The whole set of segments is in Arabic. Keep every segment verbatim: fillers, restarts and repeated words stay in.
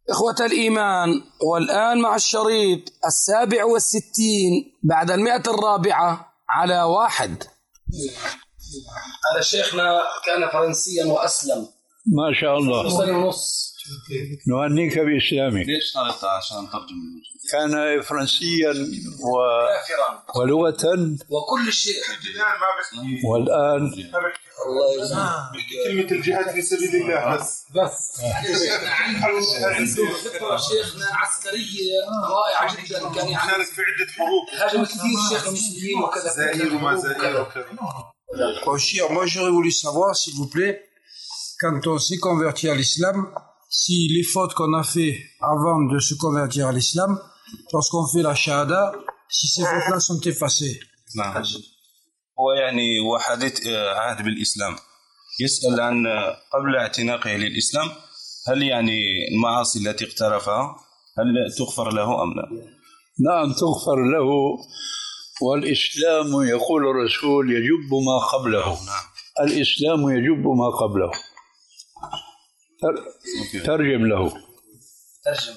إخوة الإيمان، والآن مع الشريط السابع والستين بعد المئة الرابعة على واحد. هذا شيخنا كان فرنسيا وأسلم ما شاء الله، سنة ونص. نهنيك بإسلامك. ليش صارت عشان ترجم؟ كان فرنسيا و... ولغة وكل شيء، والآن الله يرحمه كلمة الجهاد في سبيل الله بس بس عنده خطة شيخنا عسكرية رائعة جدا، كان يشارك في عدة حروب، هاجم كثير شيخ المسلمين وكذا. زائر وما زائر وكذا. Moi j'aurais voulu savoir, s'il vous plaît, quand on s'est converti à l'islam, si les fautes qu'on a fait avant de se convertir à l'islam, lorsqu'on fait la shahada, si ces fautes-là sont effacées. نعم. هو يعني هو حديث عهد بالإسلام، يسأل عن قبل اعتناقه للإسلام هل يعني المعاصي التي اقترفها هل تغفر له أم لا؟ نعم تغفر له، والإسلام يقول الرسول يجب ما قبله. نعم. الإسلام يجب ما قبله. ترجم له. ترجم.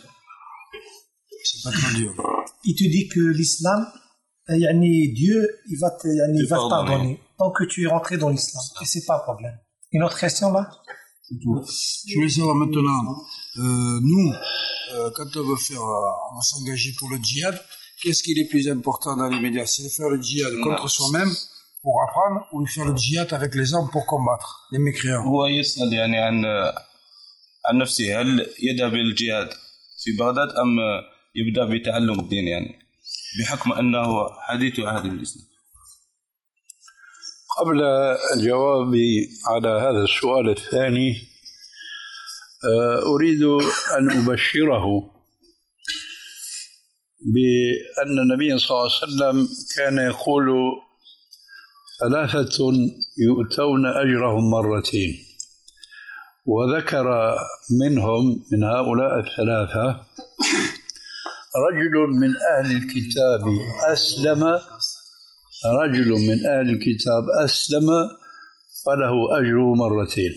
Il te dit que l'islam, yani Dieu, il va te, yani, il va te pardonner tant que tu es rentré dans l'islam. Et c'est pas un problème. Une autre question là? Je voulais savoir maintenant, euh, nous, euh, quand on veut faire, euh, on va s'engager pour le djihad, qu'est-ce qui est le plus important dans les médias? C'est de faire le djihad contre soi-même pour apprendre, ou de faire le djihad avec les armes pour combattre les mécréants? هو يسأل يعني عن عن نفسه، هل يذهب الجهاد في بغداد أم يبدأ بتعلم الدين، يعني بحكم أنه حديث عهد بالإسلام. قبل الجواب على هذا السؤال الثاني أريد أن أبشره بأن النبي صلى الله عليه وسلم كان يقول ثلاثة يؤتون أجرهم مرتين، وذكر منهم من هؤلاء الثلاثة رجل من أهل الكتاب أسلم رجل من أهل الكتاب أسلم فله أجره مرتين.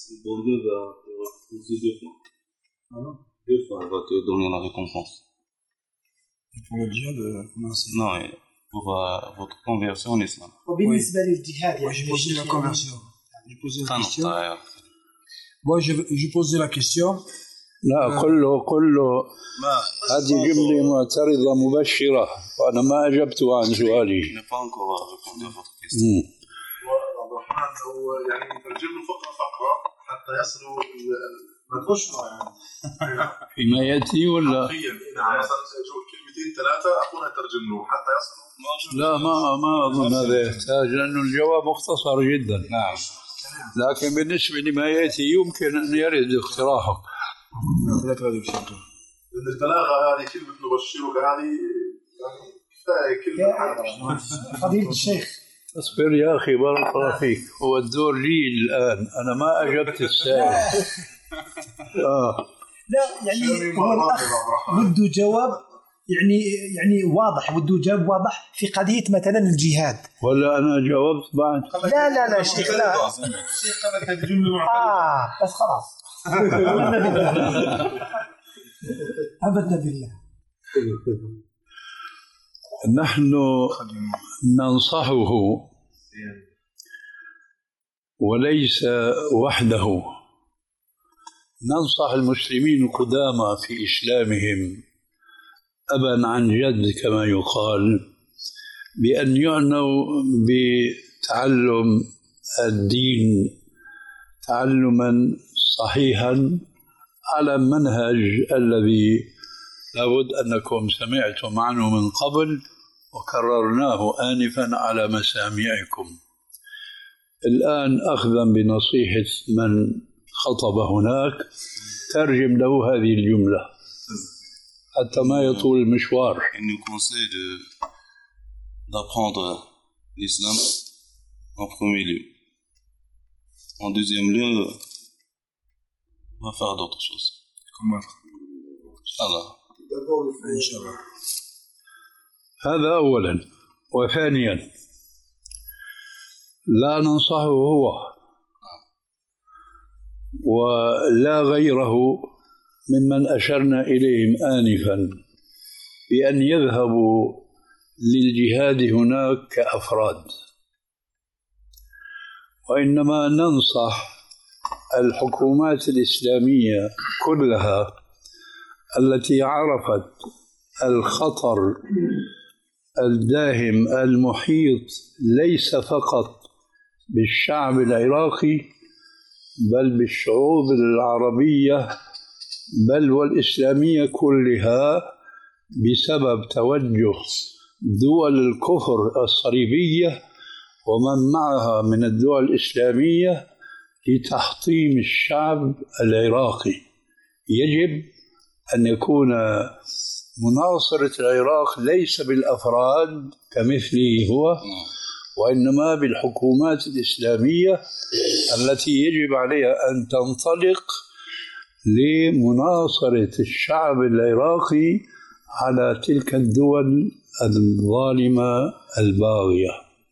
Non, pour euh, votre conversion en islam. وبالنسبة للجهاد Moi j'ai posé la conversion. J'ai posé la question. طيب. Moi je, je posais la question. لا قل له قل له هذه جملة معترضة مبشرة، وأنا ما أجبت عن سؤالي. هو يعني يترجم له فقرة فقرة حتى يصلوا البشرى يعني فيما يأتي ولا؟ نعم مثلا يجوا كلمتين ثلاثة أخونا يترجم له حتى يصلوا. لا ما ما أظن هذا يحتاج، لأنه الجواب مختصر جدا. نعم. لكن بالنسبة لما يأتي يمكن أن يرد اقتراحه. لأن البلاغة هذه كلمة نبشرك هذه يعني كفاية كلمة. فضيلة الشيخ اصبر يا أخي بارك الله فيك، هو الدور لي الآن، أنا ما أجبت السائل. آه. لا يعني هو الأخ وده جواب يعني يعني واضح، وده جواب واضح في قضية مثلا الجهاد. ولا أنا جاوبت بعد؟ لا لا لا شيخ لا. الشيخ هذا كان جملة آه بس خلاص. أبدا بالله. نحن ننصحه وليس وحده، ننصح المسلمين القدامى في إسلامهم أبا عن جد كما يقال، بأن يعنوا بتعلم الدين تعلما صحيحا على منهج الذي لابد أنكم سمعتم عنه من قبل وكررناه آنفا على مسامعكم. الآن أخذا بنصيحة من خطب هناك ترجم له هذه الجملة حتى ما يطول المشوار. Il nous conseille de d'apprendre l'islam en premier lieu. En deuxième lieu, on va faire d'autres choses. Comment? Inch'Allah. إن شاء الله. هذا أولا. وثانيا لا ننصحه هو ولا غيره ممن أشرنا إليهم آنفا بأن يذهبوا للجهاد هناك كأفراد، وإنما ننصح الحكومات الإسلامية كلها التي عرفت الخطر الداهم المحيط ليس فقط بالشعب العراقي بل بالشعوب العربية بل والإسلامية كلها، بسبب توجه دول الكفر الصليبية ومن معها من الدول الإسلامية لتحطيم الشعب العراقي. يجب أن يكون مناصرة العراق ليس بالأفراد كمثله هو، وإنما بالحكومات الإسلامية التي يجب عليها أن تنطلق لمناصرة الشعب العراقي على تلك الدول الظالمة الباغية.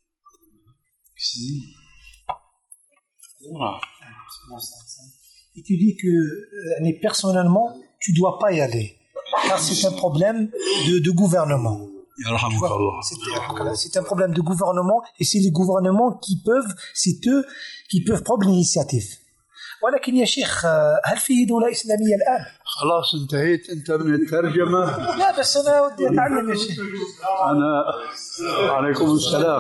Et tu dis que euh, personnellement, tu ne dois pas y aller, car c'est un problème de, de gouvernement. C'est un problème de gouvernement, et c'est les gouvernements qui peuvent, c'est eux qui peuvent prendre l'initiative. ولكن يا شيخ هل فيه دولة إسلامية الآن؟ خلاص انتهيت أنت من الترجمة؟ لا بس أنا ودي أتعلم يا شيخ. أنا عليكم السلام.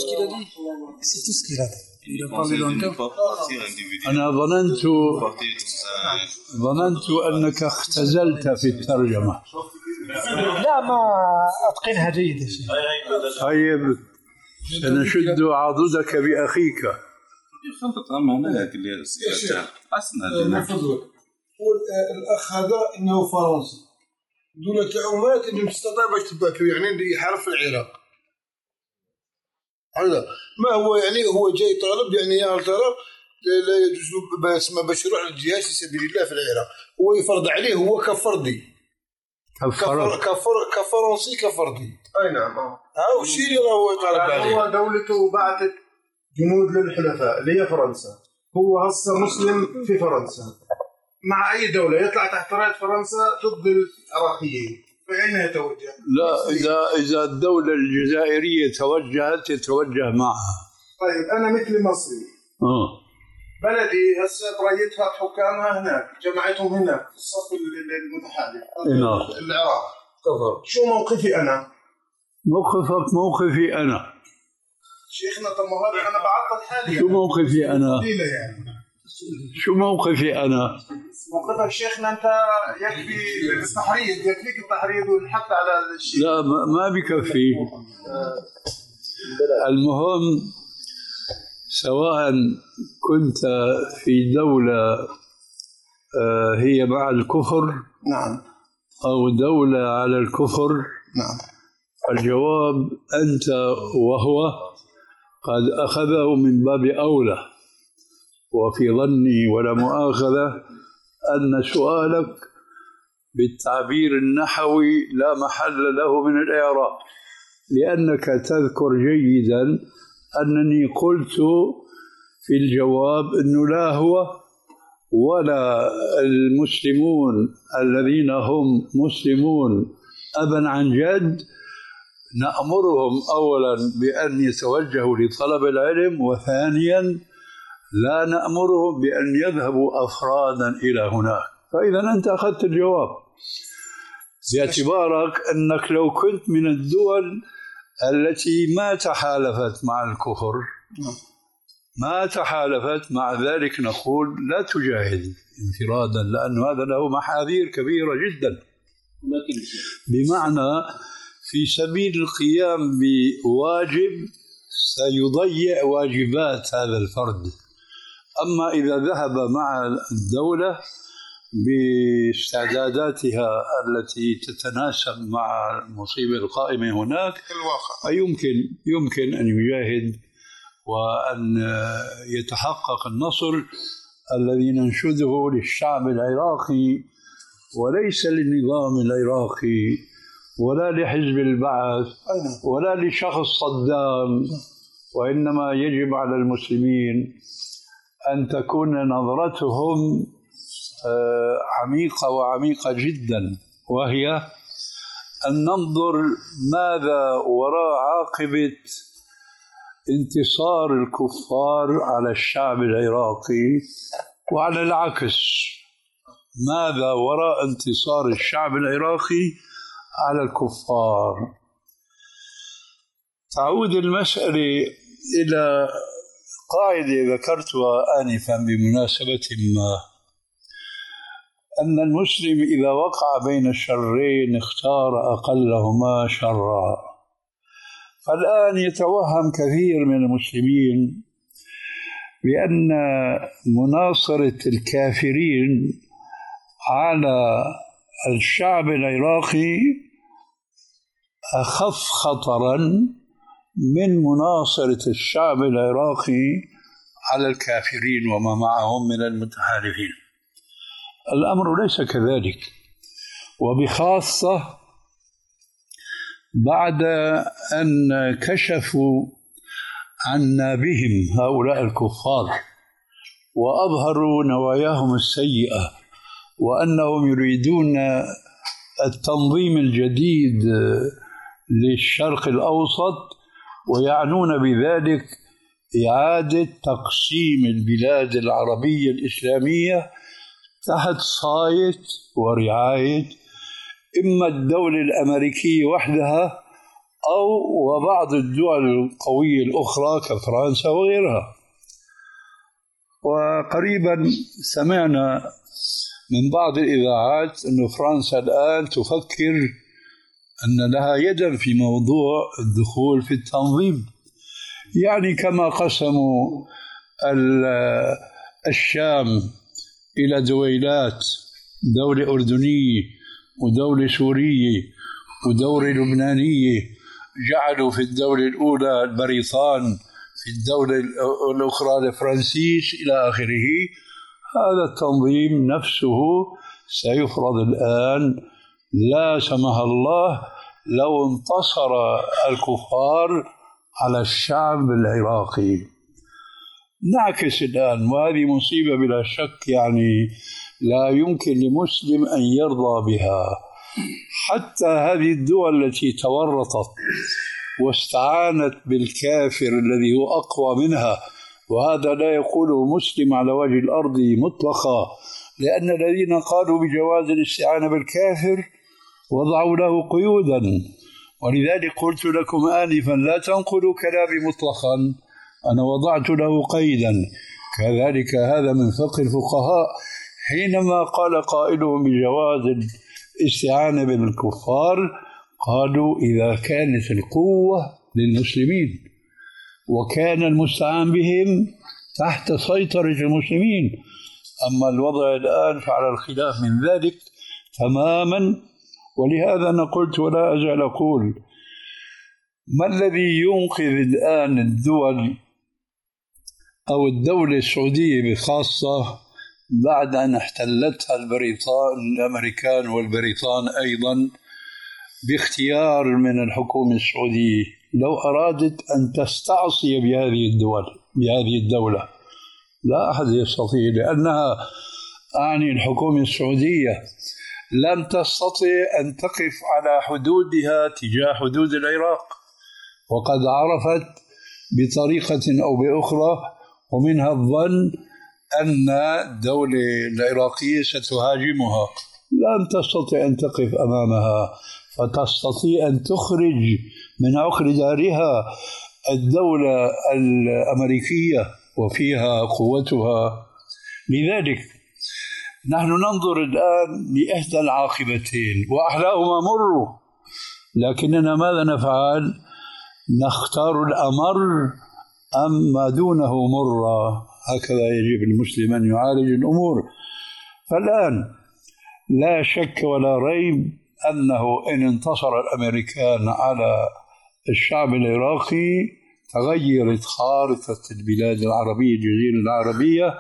أنا ظننت ظننت أنك اختزلت في الترجمة. لا ما أتقنها جيد يا شيخ. طيب سنشد عضدك بأخيك. الأخ هذا إنه فرنسي دولة العمات اللي مستطيع باش تباكوا يعني اللي حرف العراق هذا ما هو يعني هو جاي طالب يعني يا ترى لا يجوز له باش يروح للجهاد في سبيل الله في العراق، هو يفرض عليه هو كفردي كفر كفر كفرنسي كفردي. أي نعم اه ها وشي اللي هو يطالب عليه. هو دولته بعثت جنود للحلفاء اللي هي فرنسا، هو هسه مسلم في فرنسا مع أي دولة يطلع تحت راية فرنسا ضد العراقيين، فأين يتوجه؟ لا إذا إذا الدولة الجزائرية توجهت يتوجه معها. طيب أنا مثل مصري آه. بلدي هسه بريتها حكامها هناك، جمعتهم هناك في الصف المتحالف العراق. شو موقفي أنا؟ موقفك موقفي أنا. شيخنا طب ما هذا أنا بعطل حالي. شو موقفي أنا؟ يعني. شو موقفي أنا؟ موقفك شيخنا أنت يكفي التحريض، يكفيك التحريض والحث على الشيء. لا ما بكفي. المهم سواء كنت في دولة هي مع الكفر نعم أو دولة على الكفر نعم، الجواب أنت وهو قد أخذه من باب أولى، وفي ظني ولا مؤاخذة أن سؤالك بالتعبير النحوي لا محل له من الإعراب، لأنك تذكر جيدا أنني قلت في الجواب أنه لا هو ولا المسلمون الذين هم مسلمون أبا عن جد نأمرهم أولا بأن يتوجهوا لطلب العلم، وثانيا لا نأمرهم بأن يذهبوا أفرادا إلى هناك. فإذا أنت أخذت الجواب باعتبارك أنك لو كنت من الدول التي ما تحالفت مع الكفر ما تحالفت مع ذلك نقول لا تجاهد انفرادا، لأن هذا له محاذير كبيرة جدا، بمعنى في سبيل القيام بواجب سيضيع واجبات هذا الفرد. أما إذا ذهب مع الدولة باستعداداتها التي تتناسب مع المصيبة القائمة هناك فيمكن يمكن أن يجاهد وأن يتحقق النصر الذي ننشده للشعب العراقي وليس للنظام العراقي ولا لحزب البعث ولا لشخص صدام، وإنما يجب على المسلمين أن تكون نظرتهم عميقة وعميقة جدا، وهي أن ننظر ماذا وراء عاقبة انتصار الكفار على الشعب العراقي، وعلى العكس ماذا وراء انتصار الشعب العراقي على الكفار. تعود المسألة إلى قاعدة ذكرتها آنفا بمناسبة ما، أن المسلم إذا وقع بين الشرين اختار أقلهما شرا. فالآن يتوهم كثير من المسلمين بأن مناصرة الكافرين على الشعب العراقي أخف خطراً من مناصرة الشعب العراقي على الكافرين وما معهم من المتحالفين. الأمر ليس كذلك، وبخاصة بعد أن كشفوا عن بهم هؤلاء الكفار وأظهروا نواياهم السيئة، وأنهم يريدون التنظيم الجديد للشرق الأوسط، ويعنون بذلك إعادة تقسيم البلاد العربية الإسلامية تحت صاية ورعاية إما الدولة الأمريكية وحدها أو وبعض الدول القوية الأخرى كفرنسا وغيرها. وقريبا سمعنا من بعض الإذاعات أن فرنسا الآن تفكر أن لها يدا في موضوع الدخول في التنظيم، يعني كما قسموا الشام إلى دويلات، دولة أردنية ودولة سورية ودولة لبنانية، جعلوا في الدولة الأولى البريطان، في الدولة الأخرى الفرنسيس إلى آخره. هذا التنظيم نفسه سيفرض الآن لا سمح الله لو انتصر الكفار على الشعب العراقي. نعكس الآن، وهذه مصيبة بلا شك، يعني لا يمكن لمسلم أن يرضى بها. حتى هذه الدول التي تورطت واستعانت بالكافر الذي هو أقوى منها، وهذا لا يقوله مسلم على وجه الأرض مطلقا، لأن الذين قالوا بجواز الاستعانة بالكافر وضعوا له قيودا. ولذلك قلت لكم آنفا لا تنقلوا كلامي مطلقا، أنا وضعت له قيدا. كذلك هذا من فقه الفقهاء، حينما قال قائلهم بجواز الاستعانة بالكفار قالوا إذا كانت القوة للمسلمين وكان المستعان بهم تحت سيطرة المسلمين. أما الوضع الآن فعلى الخلاف من ذلك تماما. ولهذا أنا قلت ولا أزال أقول، ما الذي ينقذ الآن الدول أو الدولة السعودية بخاصة بعد أن احتلتها البريطان الأمريكان والبريطان أيضا باختيار من الحكومة السعودية، لو أرادت أن تستعصي بهذه الدول بهذه الدولة لا أحد يستطيع، لأنها أعني الحكومة السعودية لم تستطع أن تقف على حدودها تجاه حدود العراق، وقد عرفت بطريقة أو بأخرى ومنها الظن أن الدولة العراقية ستهاجمها، لم تستطع أن تقف أمامها، فتستطيع أن تخرج من عقر دارها الدولة الأمريكية وفيها قوتها. لذلك نحن ننظر الآن لإحدى العاقبتين وأحلاهما مر، لكننا ماذا نفعل؟ نختار الأمر أم ما دونه مر. هكذا يجب المسلم أن يعالج الأمور. فالآن لا شك ولا ريب أنه إن انتصر الأمريكان على الشعب العراقي تغيرت خارطة البلاد العربية الجزيرة العربية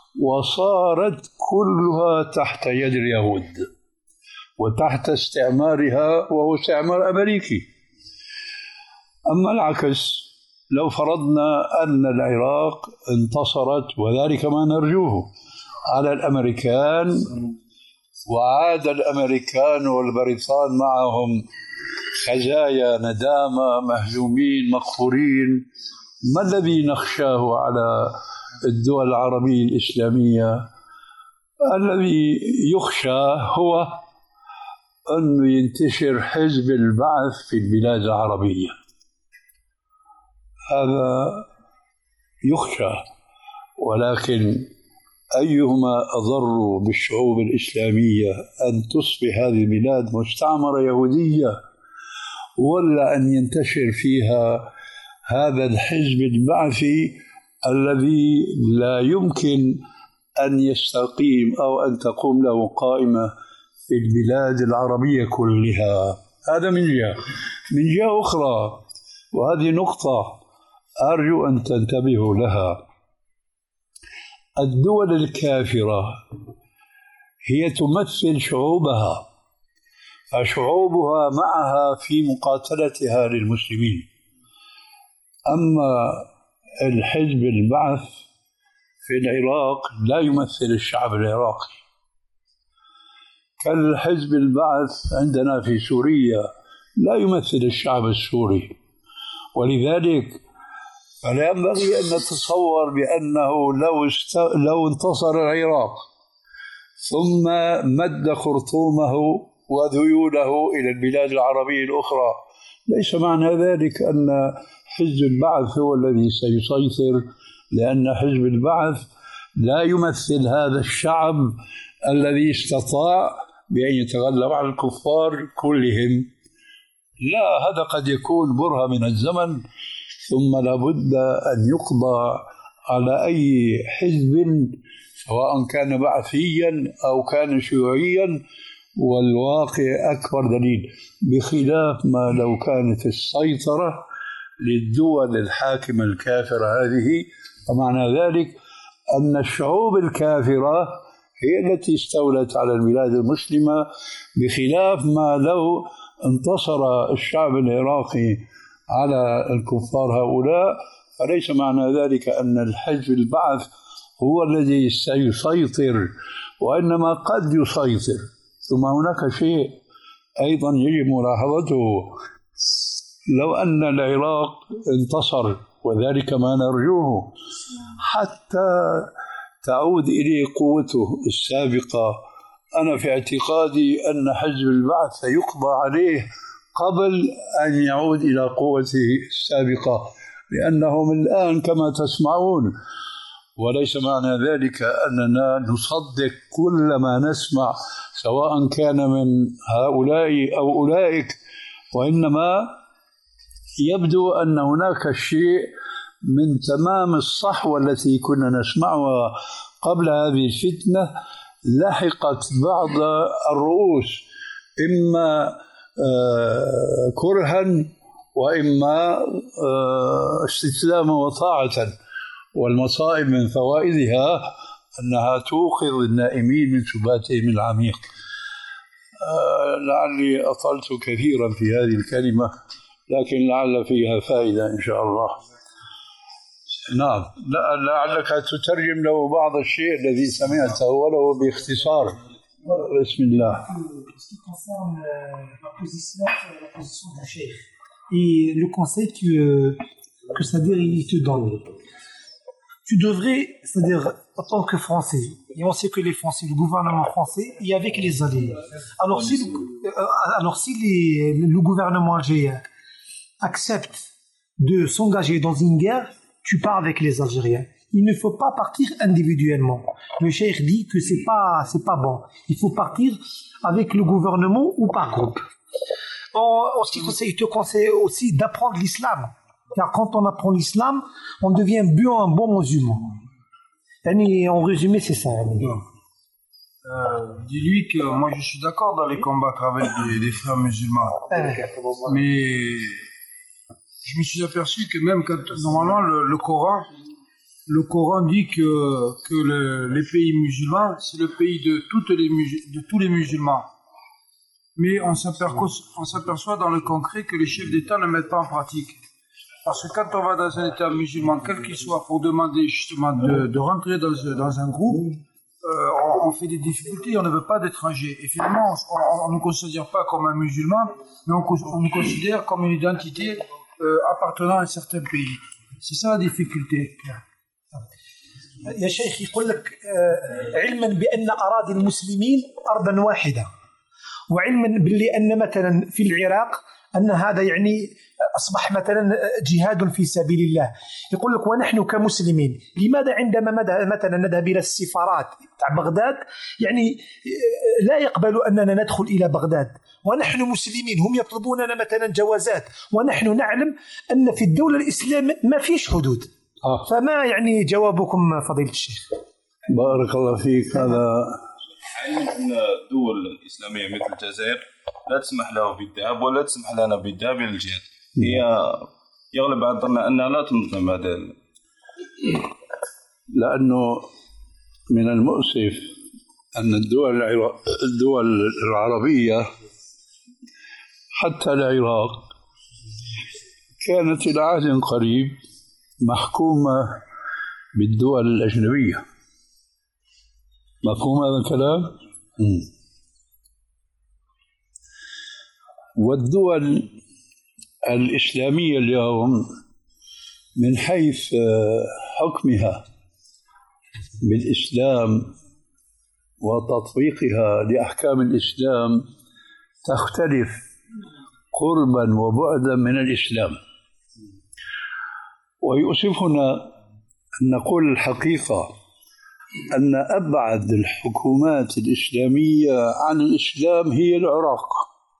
وصارت كلها تحت يد اليهود وتحت استعمارها، وهو استعمار أمريكي. أما العكس، لو فرضنا أن العراق انتصرت وذلك ما نرجوه، على الأمريكان، وعاد الأمريكان والبريطان معهم خزايا ندامة، مهزومين مقهورين. ما الذي نخشاه على الدول العربية الإسلامية؟ الذي يخشى هو أن ينتشر حزب البعث في البلاد العربية، هذا يخشى. ولكن أيهما أضر بالشعوب الإسلامية، أن تصبح هذه البلاد مستعمرة يهودية ولا أن ينتشر فيها هذا الحزب البعثي الذي لا يمكن أن يستقيم أو أن تقوم له قائمة في البلاد العربية كلها؟ هذا من جهة. من جهة أخرى، وهذه نقطة أرجو أن تنتبهوا لها، الدول الكافرة هي تمثل شعوبها، فشعوبها معها في مقاتلتها للمسلمين. أما الحزب البعث في العراق لا يمثل الشعب العراقي، كالحزب البعث عندنا في سوريا لا يمثل الشعب السوري. ولذلك فلا ينبغي أن نتصور بأنه لو, است... لو انتصر العراق ثم مد خرطومه وذيوله إلى البلاد العربية الأخرى، ليس معنى ذلك أن حزب البعث هو الذي سيسيطر، لأن حزب البعث لا يمثل هذا الشعب الذي استطاع بأن يتغلب على الكفار كلهم. لا، هذا قد يكون برهة من الزمن، ثم لابد أن يقضى على أي حزب سواء كان بعثيا أو كان شيوعيا، والواقع أكبر دليل، بخلاف ما لو كانت السيطرة للدول الحاكمة الكافرة هذه. ومعنى ذلك أن الشعوب الكافرة هي التي استولت على البلاد المسلمة، بخلاف ما لو انتصر الشعب العراقي على الكفار هؤلاء، فليس معنى ذلك أن الحزب البعث هو الذي سيسيطر، وإنما قد يسيطر. ثم هناك شيء أيضا يجب ملاحظته، لو أن العراق انتصر، وذلك ما نرجوه، حتى تعود إليه قوته السابقة، أنا في اعتقادي أن حزب البعث سيقضى عليه قبل أن يعود إلى قوته السابقة، لأنهم الآن كما تسمعون. وليس معنى ذلك أننا نصدق كل ما نسمع سواء كان من هؤلاء أو أولئك، وإنما يبدو أن هناك شيء من تمام الصحوة التي كنا نسمعها قبل هذه الفتنة لحقت بعض الرؤوس، إما آه كرها وإما آه استسلاما وطاعة. والمصائب من فوائدها أنها توقظ النائمين من سباتهم العميق. آه لعلي أطلت كثيرا في هذه الكلمة، لكن لعل فيها فائدة إن شاء الله. نعم، لعلك تترجم له بعض الشيء الذي سمعته ولو باختصار. بسم الله. Et le conseil que, que c'est-à-dire il te donne, tu devrais, c'est-à-dire en tant que Français, et on sait que les Français, le gouvernement français est avec les alliés. Alors si, le, alors si les, le gouvernement algérien accepte de s'engager dans une guerre, tu pars avec les Algériens. Il ne faut pas partir individuellement. Le cheikh dit que c'est pas, c'est pas bon. Il faut partir avec le gouvernement ou par groupe. En, en ce qui conseille, il te conseille aussi d'apprendre l'islam. Car quand on apprend l'islam, on devient bien un bon musulman. Et en résumé, c'est ça. Euh, dis-lui que moi je suis d'accord d'aller combattre avec des, des frères musulmans. Mais je me suis aperçu que même quand, normalement le, le Coran, le Coran dit que, que le, les pays musulmans, c'est le pays de, toutes les, de tous les musulmans. Mais on s'aperçoit, on s'aperçoit dans le concret que les chefs d'État ne mettent pas en pratique. Parce que quand on va dans un État musulman, quel qu'il soit, pour demander justement de, de rentrer dans, dans un groupe, euh, on, on fait des difficultés, on ne veut pas d'étrangers. Et finalement, on ne nous considère pas comme un musulman, mais on, on nous considère comme une identité euh, appartenant à un certain pays. C'est ça la difficulté. يا شيخ يقول لك علما بأن أراضي المسلمين أرضا واحدة، وعلما باللي أن مثلا في العراق أن هذا يعني أصبح مثلا جهاد في سبيل الله. يقول لك ونحن كمسلمين لماذا عندما مثلا نذهب إلى السفارات تاع بغداد يعني لا يقبلوا أننا ندخل إلى بغداد، ونحن مسلمين هم يطلبوننا مثلا جوازات، ونحن نعلم أن في الدولة الإسلامية ما فيش حدود. آه. فما يعني جوابكم فضيلة الشيخ؟ بارك الله فيك. هذا علما أن الدول الإسلامية مثل الجزائر لا تسمح له بالذهاب ولا تسمح لنا بالذهاب إلى الجهاد، هي يغلب على ظننا أنها لا تنظم هذا. لأنه من المؤسف أن الدول الدول العربية حتى العراق كانت إلى عهد قريب محكومة بالدول الأجنبية. مفهوم هذا الكلام؟ م. والدول الإسلامية اليوم من حيث حكمها بالإسلام وتطبيقها لأحكام الإسلام تختلف قربا وبعدا من الإسلام. ويؤسفنا أن نقول الحقيقة أن أبعد الحكومات الإسلامية عن الإسلام هي العراق.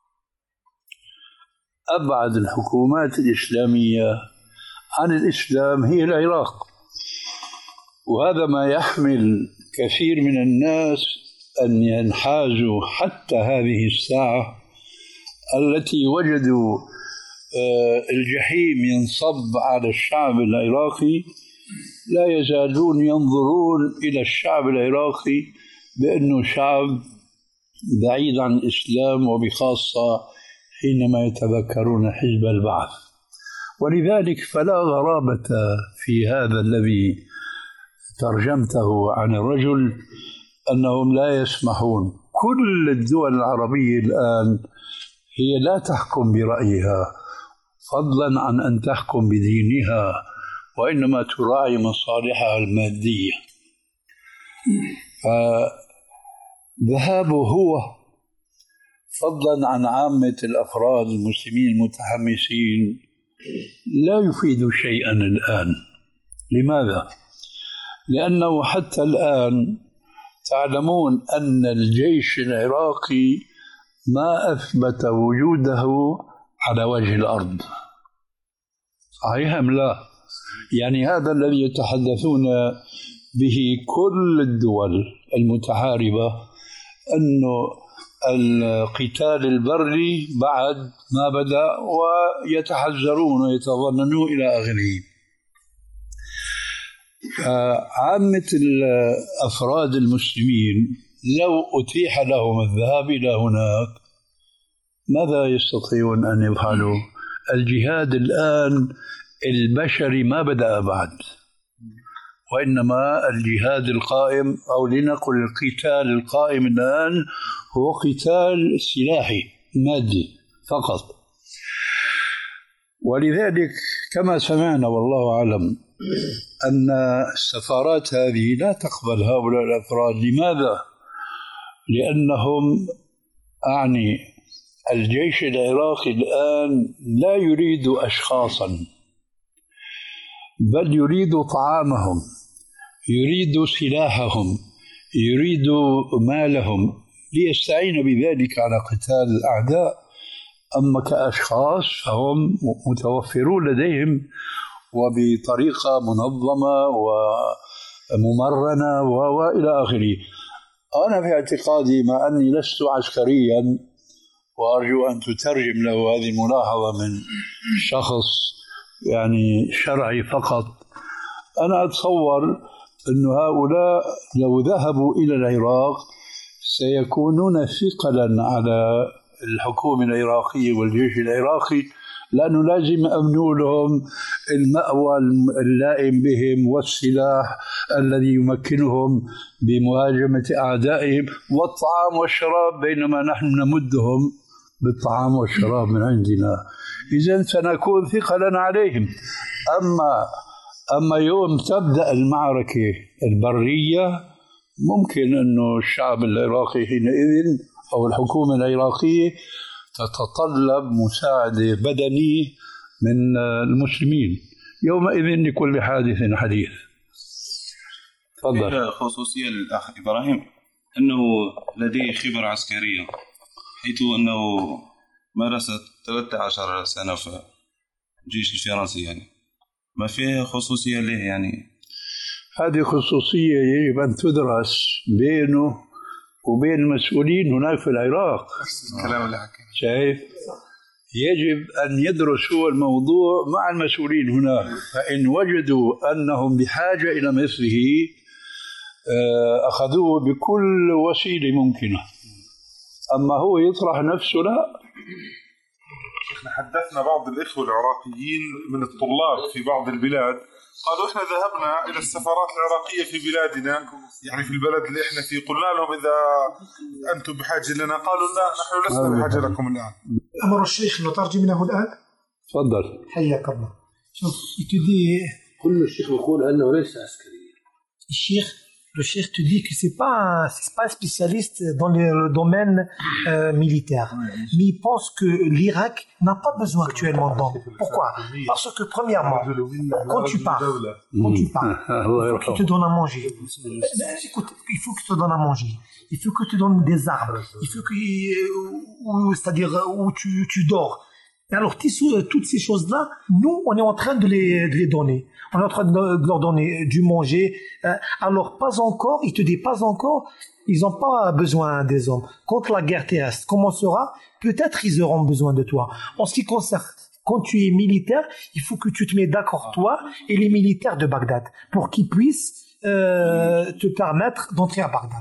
أبعد الحكومات الإسلامية عن الإسلام هي العراق، وهذا ما يحمل كثير من الناس أن ينحازوا حتى هذه الساعة التي وجدوا الجحيم ينصب على الشعب العراقي، لا يزالون ينظرون إلى الشعب العراقي بأنه شعب بعيد عن الإسلام، وبخاصة حينما يتذكرون حزب البعث. ولذلك فلا غرابة في هذا الذي ترجمته عن الرجل أنهم لا يسمحون. كل الدول العربية الآن هي لا تحكم برأيها فضلا عن أن تحكم بدينها، وإنما تراعي مصالحها المادية. فذهابه هو فضلا عن عامة الأفراد المسلمين المتحمسين لا يفيد شيئا الآن. لماذا؟ لأنه حتى الآن تعلمون أن الجيش العراقي ما أثبت وجوده على وجه الأرض. صحيح أم لا؟ يعني هذا الذي يتحدثون به كل الدول المتحاربة، أنه القتال البري بعد ما بدأ ويتحذرون ويتظننون إلى آخره. عامة الأفراد المسلمين لو أتيح لهم الذهاب إلى هناك ماذا يستطيعون أن يفعلوا؟ الجهاد الآن البشري ما بدأ بعد، وإنما الجهاد القائم أو لنقل القتال القائم الآن هو قتال سلاحي مادي فقط. ولذلك كما سمعنا والله أعلم أن السفارات هذه لا تقبل هؤلاء الأفراد. لماذا؟ لأنهم أعني الجيش العراقي الآن لا يريد أشخاصا، بل يريد طعامهم، يريد سلاحهم، يريد مالهم ليستعين بذلك على قتال الأعداء. أما كأشخاص فهم متوفرون لديهم وبطريقة منظمة وممرنة وإلى آخره. أنا في اعتقادي مع أني لست عسكريا، وأرجو أن تترجم له هذه الملاحظة من شخص يعني شرعي فقط، أنا أتصور أن هؤلاء لو ذهبوا إلى العراق سيكونون ثقلا على الحكومة العراقية والجيش العراقي، لأنه لازم أمنوا لهم المأوى اللائم بهم والسلاح الذي يمكنهم بمهاجمة أعدائهم والطعام والشراب، بينما نحن نمدهم بالطعام والشراب من عندنا. إذن سنكون ثقلا عليهم. أما أما يوم تبدأ المعركة البرية ممكن أنه الشعب العراقي حينئذ أو الحكومة العراقية تتطلب مساعدة بدنية من المسلمين. يومئذ لكل حادث حديث. تفضل. خصوصية للأخ إبراهيم أنه لديه خبرة عسكرية، حيث أنه مارس ثلاثة عشر سنة في الجيش الفرنسي، يعني ما فيه خصوصية له؟ يعني هذه خصوصية يجب أن تدرس بينه وبين المسؤولين هناك في العراق. الكلام اللي حكي شايف؟ يجب أن يدرسوا الموضوع مع المسؤولين هناك، فإن وجدوا أنهم بحاجة إلى مثله أخذوه بكل وسيلة ممكنة. أما هو يطرح نفسه لا. احنا حدثنا بعض الإخوة العراقيين من الطلاب في بعض البلاد، قالوا احنا ذهبنا إلى السفارات العراقية في بلادنا، يعني في البلد اللي احنا فيه، قلنا لهم إذا أنتم بحاجة لنا، قالوا لا نحن لسنا بحاجة لكم الآن. أمر الشيخ نترجم له الآن. تفضل. حياك الله. شوف يتدي كل الشيخ يقول أنه ليس عسكري. الشيخ Le chef te dit que c'est pas c'est pas un spécialiste dans le, le domaine euh, militaire, mais il pense que l'Irak n'a pas besoin actuellement d'hommes. Pourquoi? Parce que premièrement, quand tu pars, quand tu pars, il faut qu'il te donne à manger. Écoute, il faut qu'il te donne à manger. Il faut qu'il te donne des arbres. Il faut que, euh, c'est-à-dire où tu tu dors. Et alors toutes ces choses-là, nous, on est en train de les de les donner. On est en train de leur donner du manger. Alors, pas encore, ils te disent pas encore, ils n'ont pas besoin des hommes. Quand la guerre terrestre commencera, peut-être ils auront besoin de toi. En ce qui concerne, quand tu es militaire, il faut que tu te mets d'accord, toi et les militaires de Bagdad, pour qu'ils puissent euh, te permettre d'entrer à Bagdad.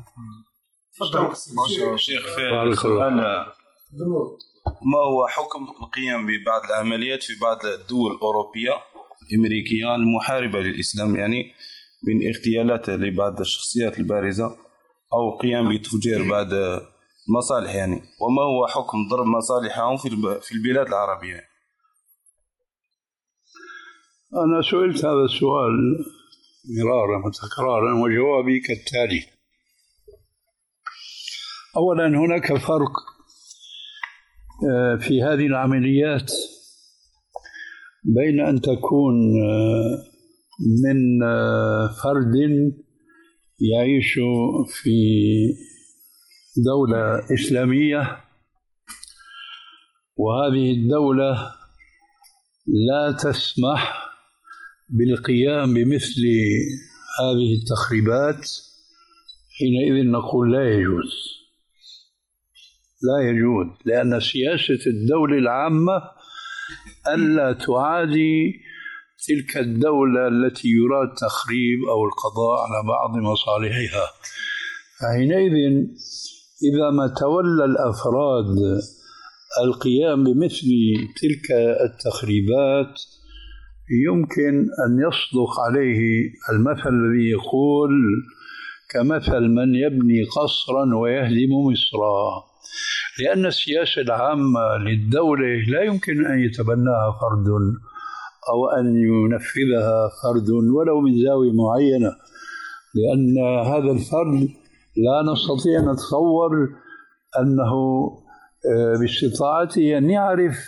ما هو حكم القيام ببعض العمليات في بعض الدول الأوروبية الأمريكية المحاربة للإسلام، يعني من اغتيالات لبعض الشخصيات البارزة أو قيام بتفجير بعض مصالح، يعني وما هو حكم ضرب مصالحهم في البلاد العربية؟ أنا سئلت هذا السؤال مرارا وتكرارا وجوابي كالتالي. أولا هناك فرق في هذه العمليات بين أن تكون من فرد يعيش في دولة إسلامية وهذه الدولة لا تسمح بالقيام بمثل هذه التخريبات، حينئذ نقول لا يجوز. لا يجوز، لأن سياسة الدولة العامة ألا تعادي تلك الدولة التي يراد تخريب أو القضاء على بعض مصالحها. فحينئذ إذا ما تولى الأفراد القيام بمثل تلك التخريبات يمكن أن يصدق عليه المثل الذي يقول كمثل من يبني قصرا ويهدم مصرا، لأن السياسة العامة للدولة لا يمكن أن يتبناها فرد أو أن ينفذها فرد ولو من زاوية معينة، لأن هذا الفرد لا نستطيع أن نتصور أنه باستطاعته أن يعرف،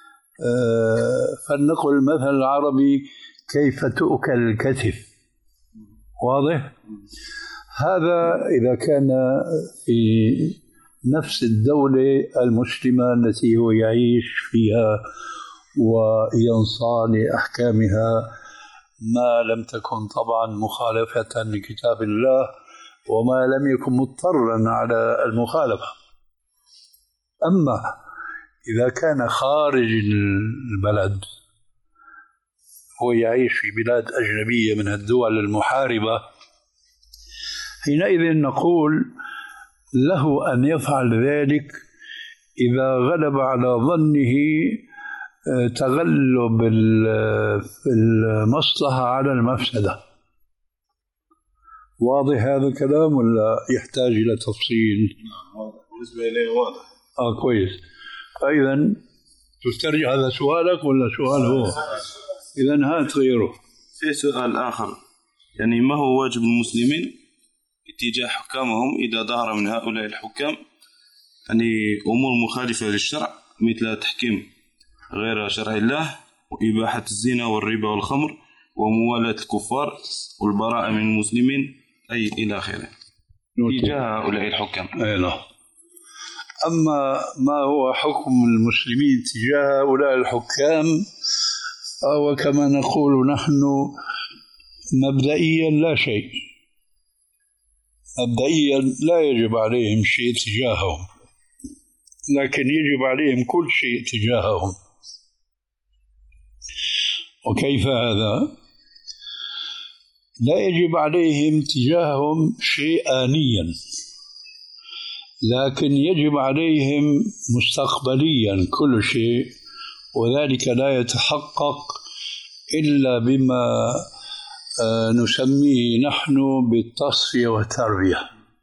فلنقل المثل العربي كيف تؤكل الكتف. واضح؟ هذا إذا كان في نفس الدولة المسلمة التي هو يعيش فيها وينصاع لأحكامها، ما لم تكن طبعا مخالفة لكتاب الله وما لم يكن مضطرا على المخالفة. أما إذا كان خارج البلد هو يعيش في بلاد أجنبية من الدول المحاربة، حينئذ نقول له أن يفعل ذلك إذا غلب على ظنه تغلب المصلحة على المفسدة. واضح هذا الكلام ولا يحتاج إلى تفصيل؟ بالنسبة إليه واضح. آه كويس. فإذا تسترجع هذا سؤالك ولا سؤال هو؟ إذا هات غيره. في سؤال آخر، يعني ما هو واجب المسلمين اتجاه حكامهم إذا ظهر من هؤلاء الحكام يعني أمور مخالفة للشرع مثل تحكيم غير شرع الله وإباحة الزنا والربا والخمر وموالاة الكفار والبراءة من المسلمين أي إلى آخره تجاه هؤلاء الحكام. أي لا. أما ما هو حكم المسلمين تجاه هؤلاء الحكام فهو كما نقول نحن مبدئيا لا شيء، مبدئيا لا يجب عليهم شيء تجاههم، لكن يجب عليهم كل شيء تجاههم. وكيف هذا؟ لا يجب عليهم تجاههم شيء آنيا، لكن يجب عليهم مستقبليا كل شيء، وذلك لا يتحقق إلا بما نسميه نحن بالتصفية والتربية،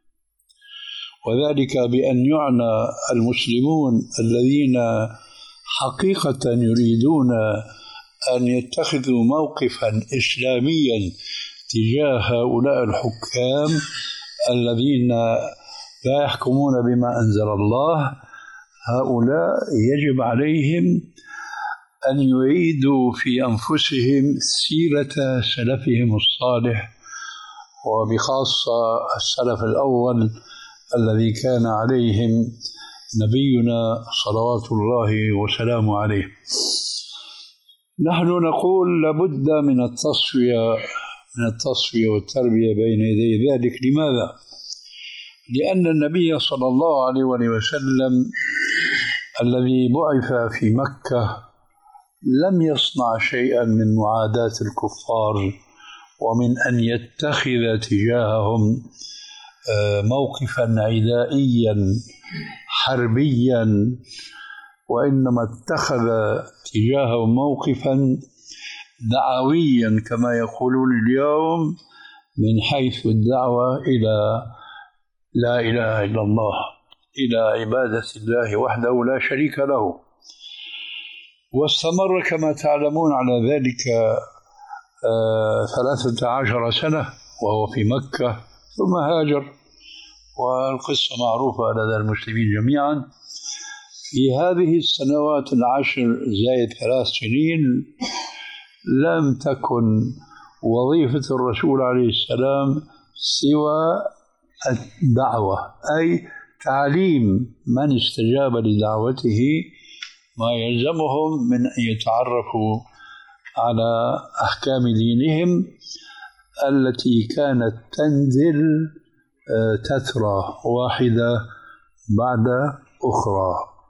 وذلك بأن يعنى المسلمون الذين حقيقة يريدون أن يتخذوا موقفا إسلاميا تجاه هؤلاء الحكام الذين لا يحكمون بما أنزل الله. هؤلاء يجب عليهم أن يعيدوا في أنفسهم سيرة سلفهم الصالح، وبخاصة السلف الأول الذي كان عليهم نبينا صلوات الله وسلامه عليه. نحن نقول لابد من التصفية من التصفية والتربية بين يدي ذلك. لماذا؟ لأن النبي صلى الله عليه وسلم الذي بعث في مكة لم يصنع شيئا من معاداة الكفار ومن أن يتخذ تجاههم موقفا عدائيا حربيا، وإنما اتخذ تجاههم موقفا دعويا كما يقولون اليوم، من حيث الدعوة إلى لا إله إلا الله، إلى عبادة الله وحده لا شريك له. واستمر كما تعلمون على ذلك ثلاثة عشر سنة وهو في مكة، ثم هاجر، والقصة معروفة لدى المسلمين جميعا. في هذه السنوات العشر زائد ثلاث سنين لم تكن وظيفة الرسول عليه السلام سوى الدعوة، أي تعليم من استجاب لدعوته ما يلزمهم من أن يتعرفوا على أحكام دينهم التي كانت تنزل تترى واحدة بعد أخرى.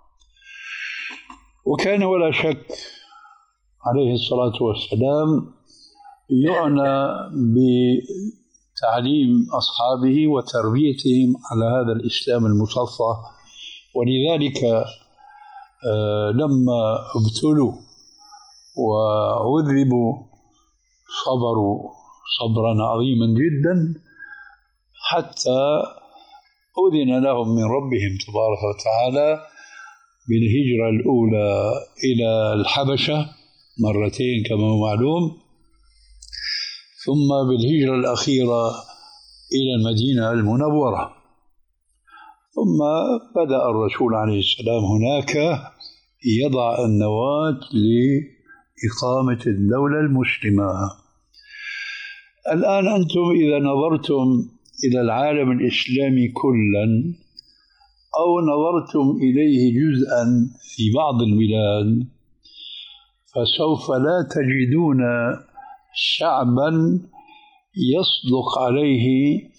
وكان ولا شك عليه الصلاة والسلام يعنى بتعليم أصحابه وتربيتهم على هذا الإسلام المصفى، ولذلك لما ابتلوا وعذبوا صبروا صبرا عظيما جدا حتى أذن لهم من ربهم تبارك وتعالى بالهجرة الأولى إلى الحبشة مرتين كما هو معلوم، ثم بالهجرة الأخيرة إلى المدينة المنورة. ثم بدأ الرسول عليه السلام هناك يضع النواة لإقامة الدولة المسلمة. الآن أنتم إذا نظرتم إلى العالم الإسلامي كلا أو نظرتم إليه جزءا في بعض البلاد، فسوف لا تجدون شعبا يصدق عليه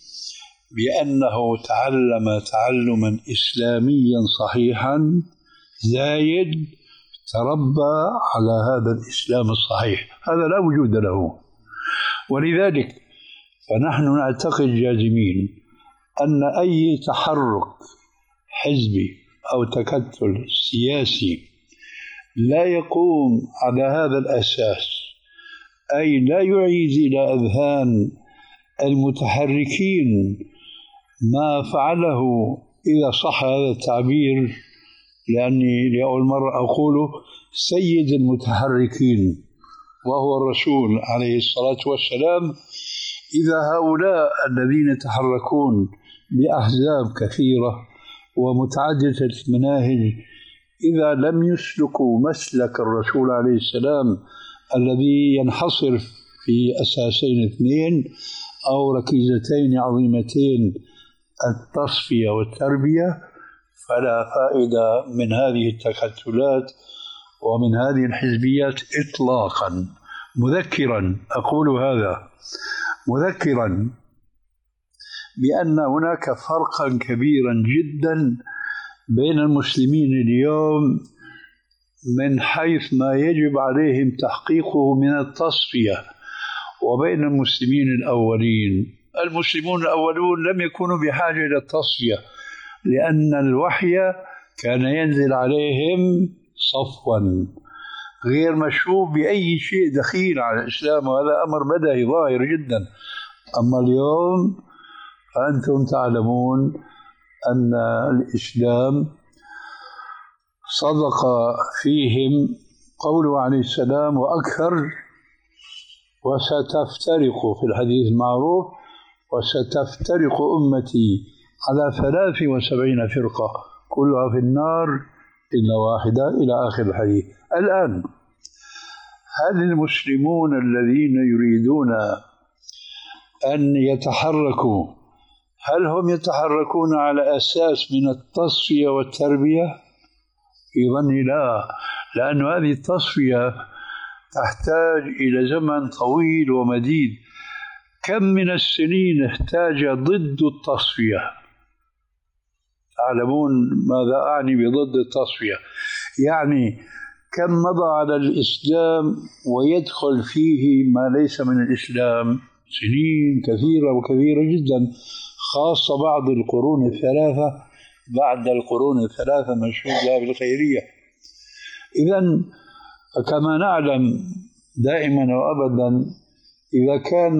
بأنه تعلم تعلما إسلاميا صحيحا زايد تربى على هذا الإسلام الصحيح، هذا لا وجود له. ولذلك فنحن نعتقد جازمين أن أي تحرك حزبي أو تكتل سياسي لا يقوم على هذا الأساس، أي لا يعيد إلى أذهان المتحركين ما فعله، إذا صح هذا التعبير، لأني لأول مرة أقول سيد المتحركين وهو الرسول عليه الصلاة والسلام، إذا هؤلاء الذين يتحركون بأحزاب كثيرة ومتعددة المناهج إذا لم يسلكوا مسلك الرسول عليه السلام الذي ينحصر في أساسين اثنين أو ركيزتين عظيمتين، التصفية والتربية، فلا فائدة من هذه التكتلات ومن هذه الحزبيات إطلاقا. مذكرا أقول هذا، مذكرا بأن هناك فرقا كبيرا جدا بين المسلمين اليوم من حيث ما يجب عليهم تحقيقه من التصفية وبين المسلمين الأولين. المسلمون الأولون لم يكونوا بحاجة إلى التصفية، لأن الوحي كان ينزل عليهم صفوا غير مشوب بأي شيء دخيل على الإسلام، وهذا أمر بديهي ظاهر جدا. أما اليوم فأنتم تعلمون أن الإسلام صدق فيهم قوله عليه السلام: وأكثر وستفترق، في الحديث المعروف: وستفترق أمتي على ثلاث وسبعين فرقة كلها في النار إلا واحدة، إلى آخر الحديث. الآن هل المسلمون الذين يريدون أن يتحركوا هل هم يتحركون على أساس من التصفية والتربية؟ في ظني لا، لأن هذه التصفية تحتاج إلى زمن طويل ومديد. كم من السنين احتاج ضد التصفية؟ تعلمون ماذا أعني بضد التصفية؟ يعني كم مضى على الإسلام ويدخل فيه ما ليس من الإسلام؟ سنين كثيرة وكثيرة جدا، خاصة بعد القرون الثلاثة بعد القرون الثلاثة مشهود لها بالخيرية. إذن كما نعلم دائما وأبدا، إذا كان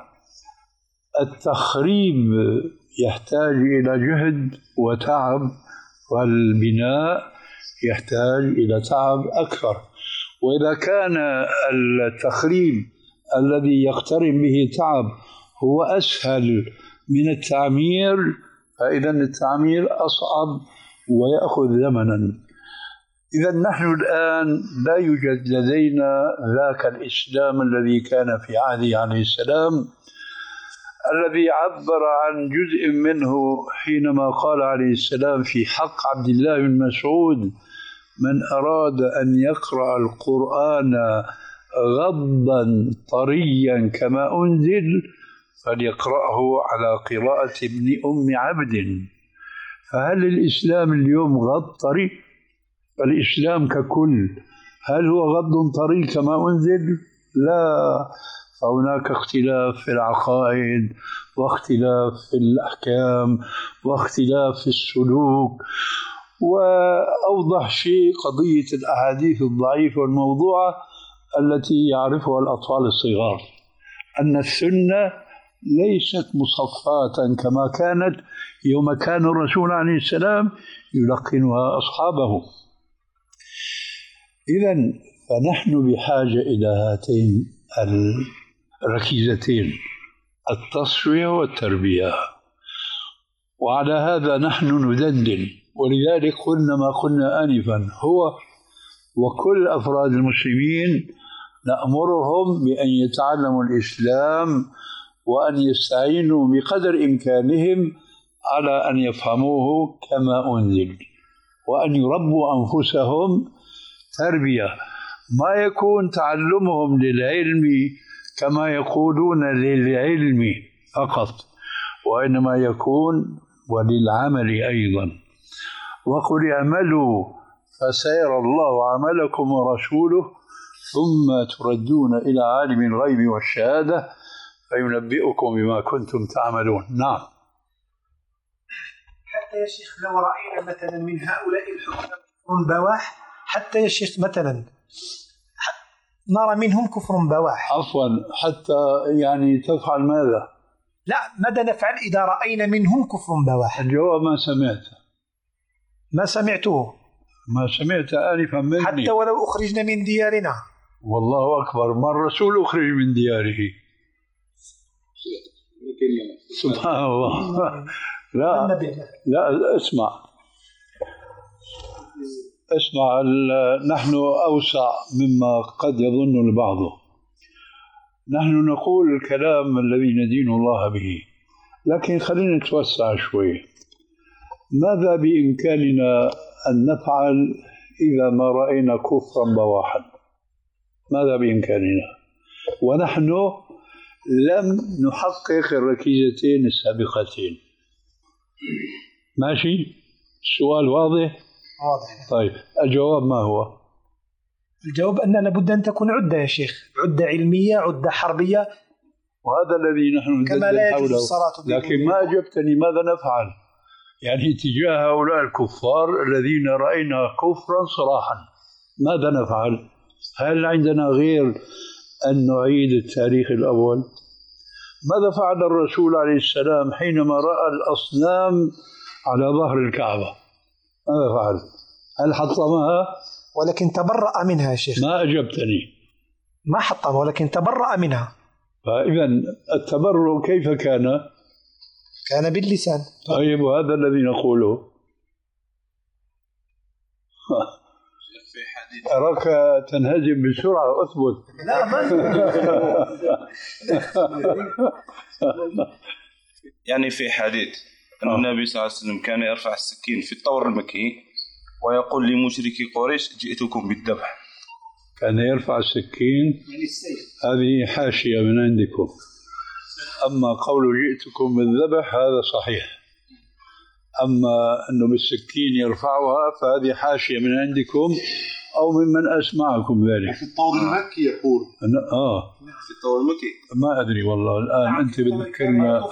التخريب يحتاج إلى جهد وتعب، والبناء يحتاج إلى تعب أكثر. وإذا كان التخريب الذي يقترن به تعب هو أسهل من التعمير، فإذا التعمير أصعب ويأخذ زمنا. إذا نحن الآن لا يوجد لدينا ذاك الإسلام الذي كان في عهده عليه السلام، الذي عبر عن جزء منه حينما قال عليه السلام في حق عبد الله بن مسعود: من أراد أن يقرأ القرآن غضا طريا كما أنزل فليقرأه على قراءة ابن أم عبد. فهل الإسلام اليوم غض طري؟ الإسلام ككل هل هو غض طري كما أنزل؟ لا، فهناك اختلاف في العقائد، واختلاف في الأحكام، واختلاف في السلوك. وأوضح شيء قضية الأحاديث الضعيفة والموضوعة التي يعرفها الأطفال الصغار، أن السنة ليست مصفاة كما كانت يوم كان الرسول عليه السلام يلقنها أصحابه. إذن فنحن بحاجة إلى هاتين الركيزتين، التصفية والتربية، وعلى هذا نحن ندندن. ولذلك قلنا ما قلنا آنفا، هو وكل أفراد المسلمين نأمرهم بأن يتعلموا الإسلام وأن يستعينوا بقدر إمكانهم على أن يفهموه كما أنزل، وأن يربوا أنفسهم تربية. ما يكون تعلمهم للعلم كما يقولون للعلم فقط، وإنما يكون وللعمل أيضا. وقل اعملوا فسيرى الله عملكم ورسوله ثم تردون إلى عالم الغيب والشهادة فينبئكم بما كنتم تعملون. نعم. حتى يا شيخ لو رأينا مثلا من هؤلاء الحكام بواح حتى يا شيخ مثلا نرى منهم كفر بواح. عفوا، حتى يعني تفعل ماذا؟ لا، ماذا نفعل إذا رأينا منهم كفر بواح؟ الجواب ما سمعت ما سمعته ما سمعت آنفا مني. حتى ولو أخرجنا من ديارنا. والله أكبر، ما الرسول أخرج من دياره سبحان الله. لا لا اسمع اسمع نحن أوسع مما قد يظن البعض. نحن نقول الكلام الذي ندين الله به، لكن خلينا نتوسع شوي. ماذا بإمكاننا أن نفعل إذا ما رأينا كفرا بواحا؟ ماذا بإمكاننا ونحن لم نحقق الركيزتين السابقتين؟ ماشي؟ السؤال واضح؟ واضح. طيب الجواب ما هو؟ الجواب أن لابد أن تكون عدة يا شيخ، عدة علمية، عدة حربية، وهذا الذي نحن ندندن حوله. لكن ما أجبتني ماذا نفعل يعني تجاه هؤلاء الكفار الذين رأينا كفرا صراحا. ماذا نفعل؟ هل عندنا غير أن نعيد التاريخ الأول؟ ماذا فعل الرسول عليه السلام حينما رأى الأصنام على ظهر الكعبة؟ ماذا فعل؟ هل حطمها؟ ولكن تبرأ منها يا شيخ. ما أجبتني. ما حطم ولكن تبرأ منها. فإذا التبرؤ كيف كان؟ كان باللسان. طيب وهذا الذي نقوله. أراك تنهزم بسرعة، أثبت. لا ما يعني في حديث أن النبي صلى الله عليه وسلم كان يرفع السكين في الطور المكي ويقول لمشركي قريش جئتكم بالذبح. كان يرفع السكين، هذه حاشية من عندكم. أما قول جئتكم بالذبح هذا صحيح، أما أنه بالسكين يرفعها فهذه حاشية من عندكم أو ممن أسمعكم ذلك. في الطور المكي يقول. آه في الطور المكي ما أدري والله الآن أنت بتذكرنا.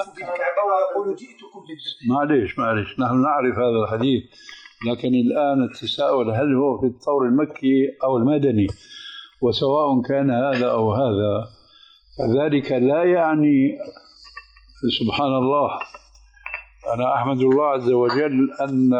معليش معليش نحن نعرف هذا الحديث، لكن الآن التساؤل هل هو في الطور المكي أو المدني، وسواء كان هذا أو هذا فذلك لا يعني. سبحان الله، أنا أحمد الله عز وجل أن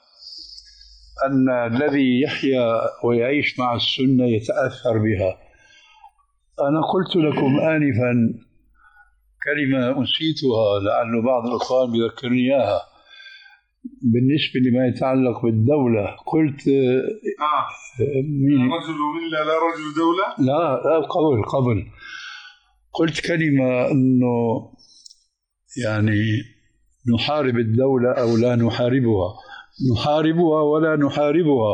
أن الذي يحيا ويعيش مع السنة يتأثر بها. أنا قلت لكم آنفا كلمة أنسيتها لعل بعض الأخوان بيذكرني إياها بالنسبة لما يتعلق بالدولة. قلت آه. مين؟ رجل ملة لا رجل دولة. لا لا قبل قبل قلت كلمة أنه يعني نحارب الدولة أو لا نحاربها، نحاربها ولا نحاربها.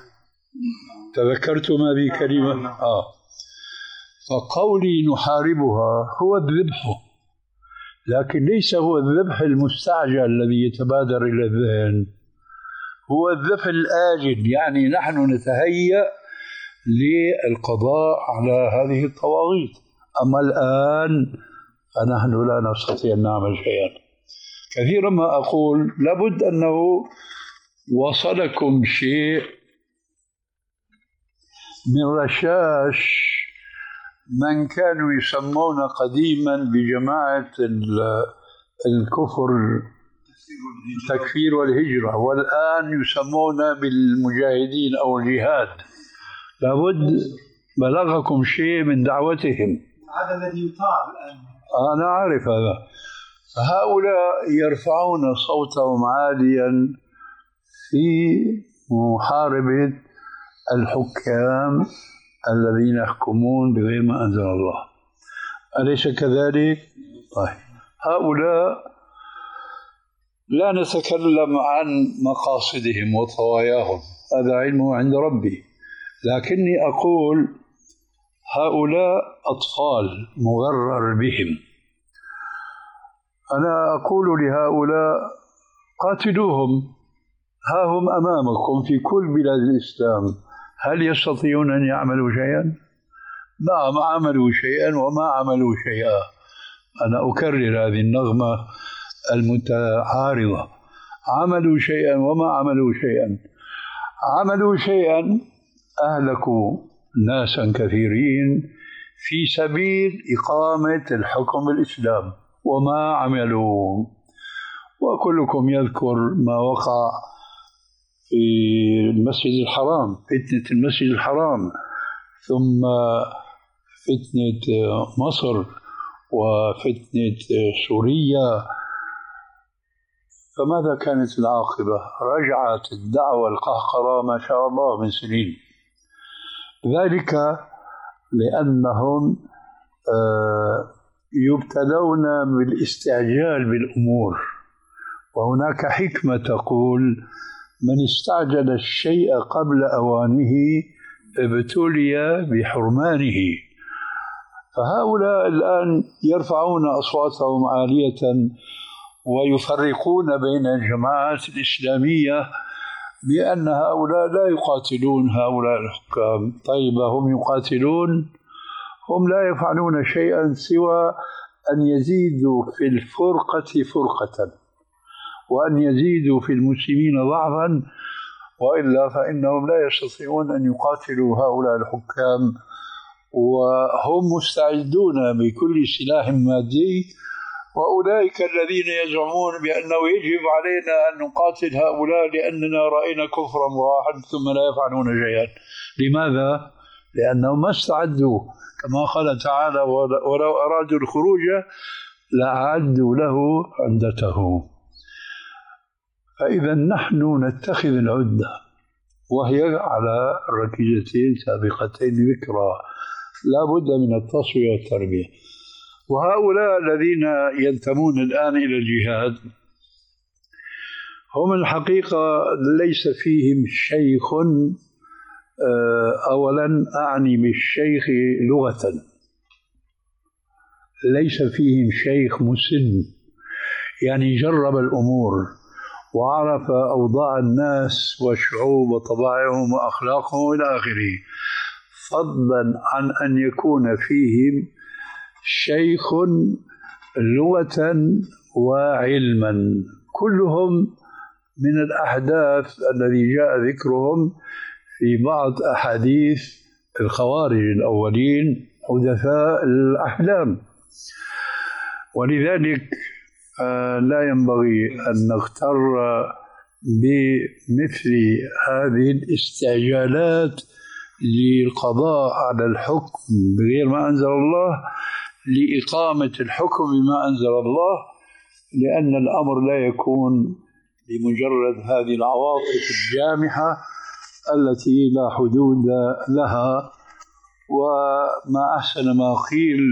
تذكرت ما بي كلمة آه. فقولي نحاربها هو الذبح، لكن ليس هو الذبح المستعجل الذي يتبادر إلى الذهن، هو الذبح الآجل. يعني نحن نتهيأ للقضاء على هذه الطواغيت. أما الآن فنحن لا نستطيع أن نعمل شيئا. كثيرا ما أقول لابد أنه وصلكم شيء من رشاش من كانوا يسمون قديما بجماعة الكفر التكفير والهجرة، والآن يسمون بالمجاهدين أو الجهاد. لابد بلغكم شيء من دعوتهم. هذا الذي يطاع الآن. أنا أعرف هذا. هؤلاء يرفعون صوتهم عاليا في محاربة الحكام الذين يحكمون بغير ما أنزل الله. أليس كذلك؟ طيب هؤلاء لا نتكلم عن مقاصدهم وطواياهم، هذا علمه عند ربي، لكني أقول هؤلاء أطفال مغرر بهم. أنا أقول لهؤلاء قاتلوهم، ها هم أمامكم في كل بلاد الإسلام. هل يستطيعون أن يعملوا شيئا؟ نعم عملوا شيئا وما عملوا شيئا. أنا أكرر هذه النغمة المتعارضة. عملوا شيئا وما عملوا شيئا. عملوا شيئا أهلكوا ناسا كثيرين في سبيل إقامة الحكم الإسلام وما عملوا. وكلكم يذكر ما وقع في المسجد الحرام، فتنة المسجد الحرام، ثم فتنة مصر وفتنة سوريا. فماذا كانت العاقبة؟ رجعت الدعوة القهقرة ما شاء الله من سنين، ذلك لأنهم يبتلون بالاستعجال بالأمور، وهناك حكمة تقول من استعجل الشيء قبل أوانه ابتلي بحرمانه. فهؤلاء الآن يرفعون أصواتهم عالية ويفرقون بين الجماعات الإسلامية بأن هؤلاء لا يقاتلون هؤلاء الحكام. طيب هم يقاتلون؟ هم لا يفعلون شيئا سوى أن يزيدوا في الفرقة فرقة وأن يزيدوا في المسلمين ضعفا، وإلا فإنهم لا يستطيعون أن يقاتلوا هؤلاء الحكام، وهم مستعدون بكل سلاح مادي. وأولئك الذين يزعمون بأنه يجب علينا أن نقاتل هؤلاء لأننا رأينا كفرا واحد ثم لا يفعلون شيئا. لماذا؟ لأنهم ما استعدوا، كما قال تعالى ولو أرادوا الخروج لأعدوا له عدته. فإذا نحن نتخذ العدة وهي على الركيزتين سابقتين ذكرى، لا بد من التصفية والتربية. وهؤلاء الذين ينتمون الآن إلى الجهاد هم الحقيقة ليس فيهم شيخ، أولا أعني بالشيخ لغة، ليس فيهم شيخ مسن يعني جرب الأمور وعرف أوضاع الناس والشعوب وطبائعهم وأخلاقهم إلى آخره، فضلا عن أن يكون فيهم شيخ لغة وعلما. كلهم من الأحداث الذي جاء ذكرهم في بعض أحاديث الخوارج الأولين حدثاء الأحلام. ولذلك لا ينبغي أن نغتر بمثل هذه الاستعجالات للقضاء على الحكم بغير ما أنزل الله، لإقامة الحكم بما أنزل الله، لأن الأمر لا يكون بمجرد هذه العواطف الجامحة التي لا حدود لها. وما أحسن ما قيل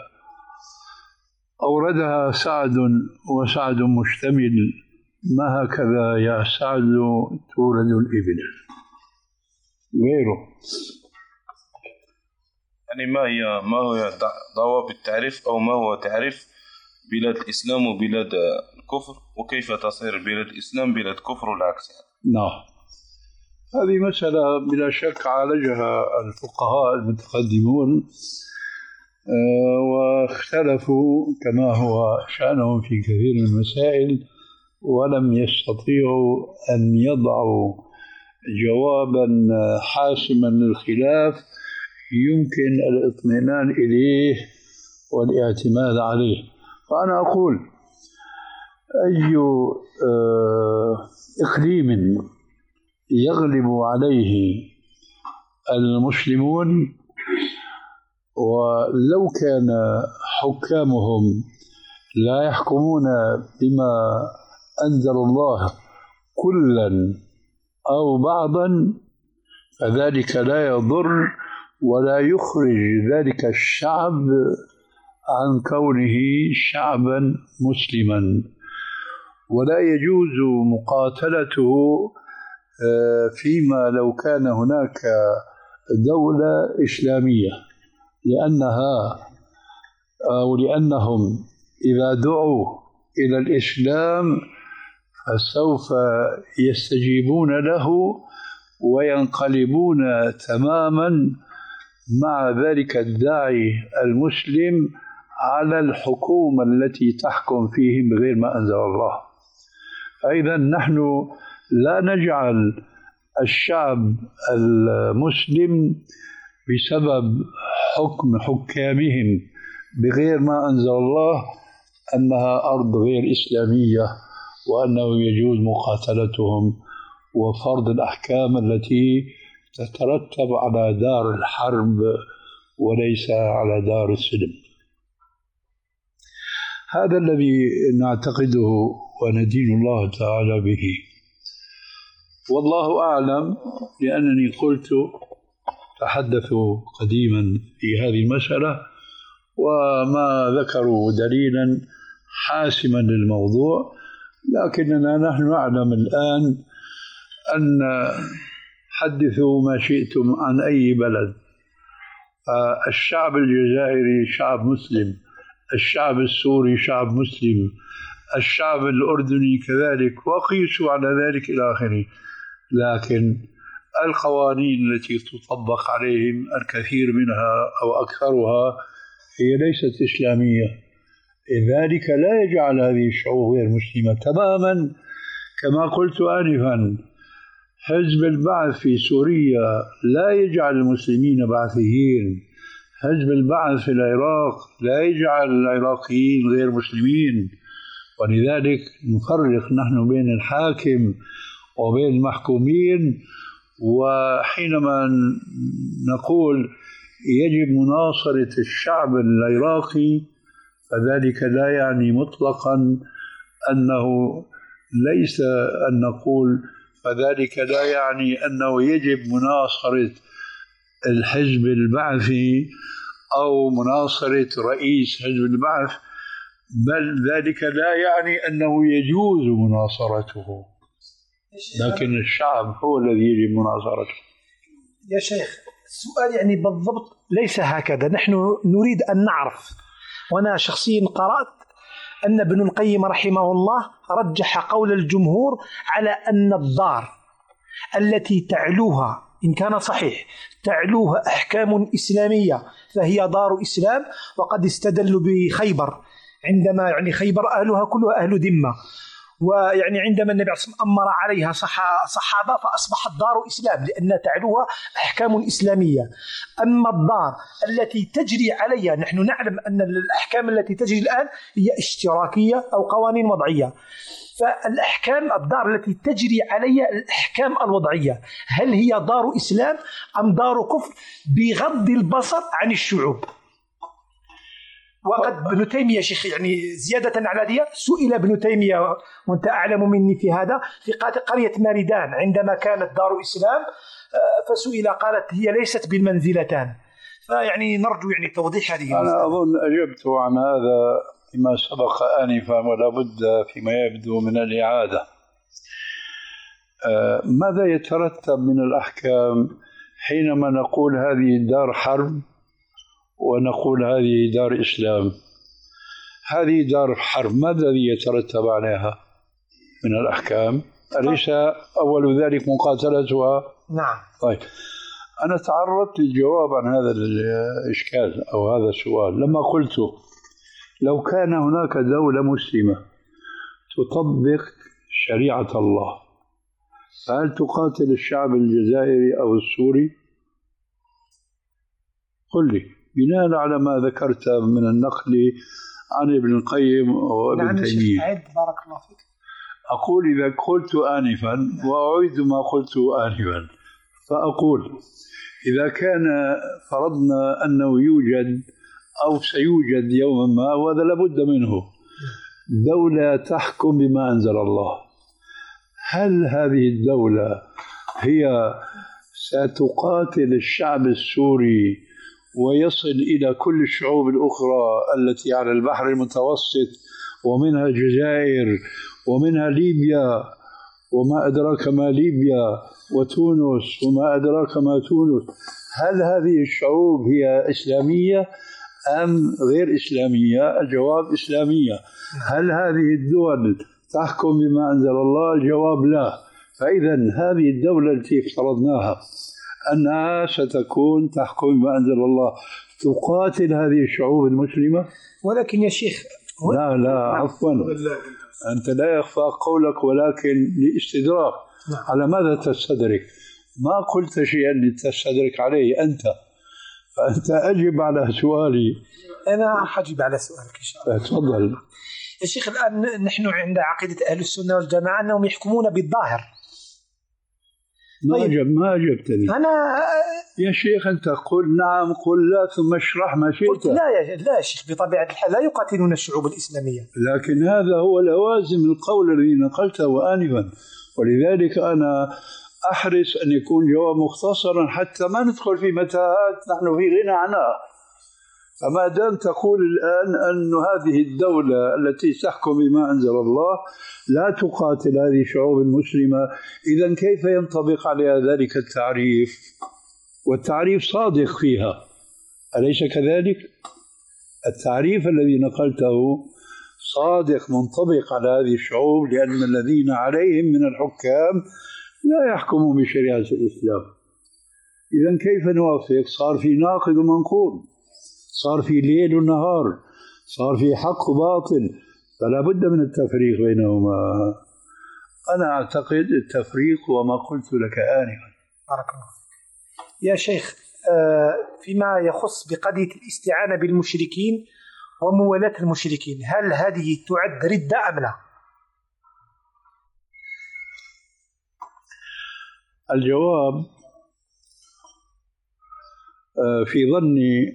أوردها سعد وسعد مشتمل، ما هكذا يا سعد تورد الإبل غيره. يعني ما هي ما هو ضوابط التعريف أو ما هو تعريف بلاد الإسلام وبلاد الكفر، وكيف تصير بلاد الإسلام بلاد كفر والعكس يعني؟ نعم، هذه مسألة بلا شك عالجها الفقهاء المتقدمون واختلفوا كما هو شأنهم في كثير من المسائل، ولم يستطيعوا أن يضعوا جوابا حاسما للخلاف يمكن الاطمئنان إليه والاعتماد عليه. فأنا أقول أي إقليم يغلب عليه المسلمون ولو كان حكامهم لا يحكمون بما أنزل الله كلا أو بعضا، فذلك لا يضر ولا يخرج ذلك الشعب عن كونه شعبا مسلما، ولا يجوز مقاتلته فيما لو كان هناك دولة إسلامية، لأنها أو لأنهم إذا دعوا إلى الإسلام فسوف يستجيبون له وينقلبون تماما مع ذلك الداعي المسلم على الحكومة التي تحكم فيهم بغير ما أنزل الله. أيضا نحن لا نجعل الشعب المسلم بسبب حكم حكامهم بغير ما أنزل الله أنها أرض غير إسلامية، وأنه يجوز مقاتلتهم وفرض الأحكام التي تترتب على دار الحرب وليس على دار السلم. هذا الذي نعتقده وندين الله تعالى به، والله أعلم، لأنني قلت تحدثوا قديما في هذه المسألة وما ذكروا دليلا حاسما للموضوع، لكننا نحن نعلم الآن أن حدثوا ما شئتم عن أي بلد، الشعب الجزائري شعب مسلم، الشعب السوري شعب مسلم، الشعب الأردني كذلك، وقيسوا على ذلك إلى آخره. لكن القوانين التي تطبق عليهم الكثير منها أو أكثرها هي ليست إسلامية، ذلك لا يجعل هذه الشعوب غير مسلمة تماما. كما قلت آنفا، حزب البعث في سوريا لا يجعل المسلمين بعثيين، حزب البعث في العراق لا يجعل العراقيين غير مسلمين، ولذلك نفرق نحن بين الحاكم وبين المحكومين. وحينما نقول يجب مناصرة الشعب العراقي فذلك لا يعني مطلقا أنه ليس أن نقول فذلك لا يعني أنه يجب مناصرة الحزب البعثي أو مناصرة رئيس حزب البعث، بل ذلك لا يعني أنه يجوز مناصرته، لكن الشعب هو الذي يجب مناصرته. يا شيخ السؤال يعني بالضبط ليس هكذا، نحن نريد أن نعرف، وأنا شخصيا قرأت أن ابن القيم رحمه الله رجح قول الجمهور على أن الدار التي تعلوها إن كان صحيح تعلوها أحكام إسلامية فهي دار إسلام، وقد استدلوا بخيبر عندما يعني خيبر أهلها كلها أهل ذمة، ويعني عندما النبي صلى الله عليه وسلم أمر عليها صحابة فأصبحت دار إسلام لأن تعلوها أحكام إسلامية. أما الدار التي تجري عليها، نحن نعلم أن الأحكام التي تجري الآن هي اشتراكية أو قوانين وضعية، فالأحكام الدار التي تجري عليها الأحكام الوضعية هل هي دار إسلام أم دار كفر بغض البصر عن الشعوب؟ وقد ابن تيمية شيخ يعني زيادة على ذلك سئل ابن تيمية وأنت أعلم مني في هذا في قرية ماردان عندما كانت دار إسلام، فسئل قالت هي ليست بالمنزلتان، فيعني نرجو يعني توضيح هذه. أنا أظن أجبت عن هذا فيما سبق آنفا ولا بد فيما يبدو من الإعادة. ماذا يترتب من الأحكام حينما نقول هذه دار حرب ونقول هذه دار إسلام؟ هذه دار حرب، ماذا الذي يترتب عليها من الأحكام؟ أليس أول ذلك مقاتلتها؟ نعم. طيب أنا تعرضت للجواب عن هذا الإشكال أو هذا السؤال لما قلت لو كان هناك دولة مسلمة تطبق شريعة الله فهل تقاتل الشعب الجزائري أو السوري؟ قل لي بناء على ما ذكرت من النقل عن ابن القيم وابن نعم تيمية. نعم بارك الله فيك. أقول إذا قلت آنفا وأعيد ما قلت آنفا، فأقول إذا كان فرضنا أنه يوجد أو سيوجد يوما ما وهذا لابد منه دولة تحكم بما أنزل الله، هل هذه الدولة هي ستقاتل الشعب السوري ويصل إلى كل الشعوب الأخرى التي على البحر المتوسط ومنها الجزائر ومنها ليبيا وما أدراك ما ليبيا وتونس وما أدراك ما تونس، هل هذه الشعوب هي إسلامية أم غير إسلامية؟ الجواب إسلامية. هل هذه الدول تحكم بما أنزل الله؟ الجواب لا. فإذا هذه الدولة التي افترضناها أنها ستكون تحكم بما أنزل الله تقاتل هذه الشعوب المسلمة؟ ولكن يا شيخ لا لا عفوا أنت لا يخفى قولك ولكن لاستدراك. نعم. على ماذا تستدرك؟ ما قلت شيئا لتستدرك عليه أنت، فأنت أجب على سؤالي. أنا حجب على سؤالك إن شاء الله. تفضل. يا شيخ، الآن نحن عند عقيدة أهل السنة والجماعة أنهم يحكمون بالظاهر. ما طيب. أجب ما أجبتني. أنا يا شيخ أنت قل نعم قل لا ثم اشرح ما شئت. قلت لا يا لا يا شيخ، بطبيعة الحال لا يقاتلون الشعوب الإسلامية. لكن هذا هو لوازم القول الذي نقلته آنفا، ولذلك أنا أحرص أن يكون جواب مختصرا حتى ما ندخل في متاهات نحن في غنى عنها. فما دام تقول الآن أن هذه الدولة التي تحكم بما أنزل الله لا تقاتل هذه الشعوب المسلمة، إذن كيف ينطبق عليها ذلك التعريف؟ والتعريف صادق فيها، أليس كذلك؟ التعريف الذي نقلته صادق منطبق على هذه الشعوب، لأن الذين عليهم من الحكام لا يحكموا بشريعة الإسلام. إذن كيف نوافق؟ صار في ناقض ومنقوض، صار في ليل ونهار، صار في حق وباطل، فلا بد من التفريق بينهما. أنا أعتقد التفريق وما قلت لك آنفا. بارك الله فيك. يا شيخ، فيما يخص بقضية الاستعانة بالمشركين وموالاة المشركين، هل هذه تعد ردة أم لا؟ الجواب في ظني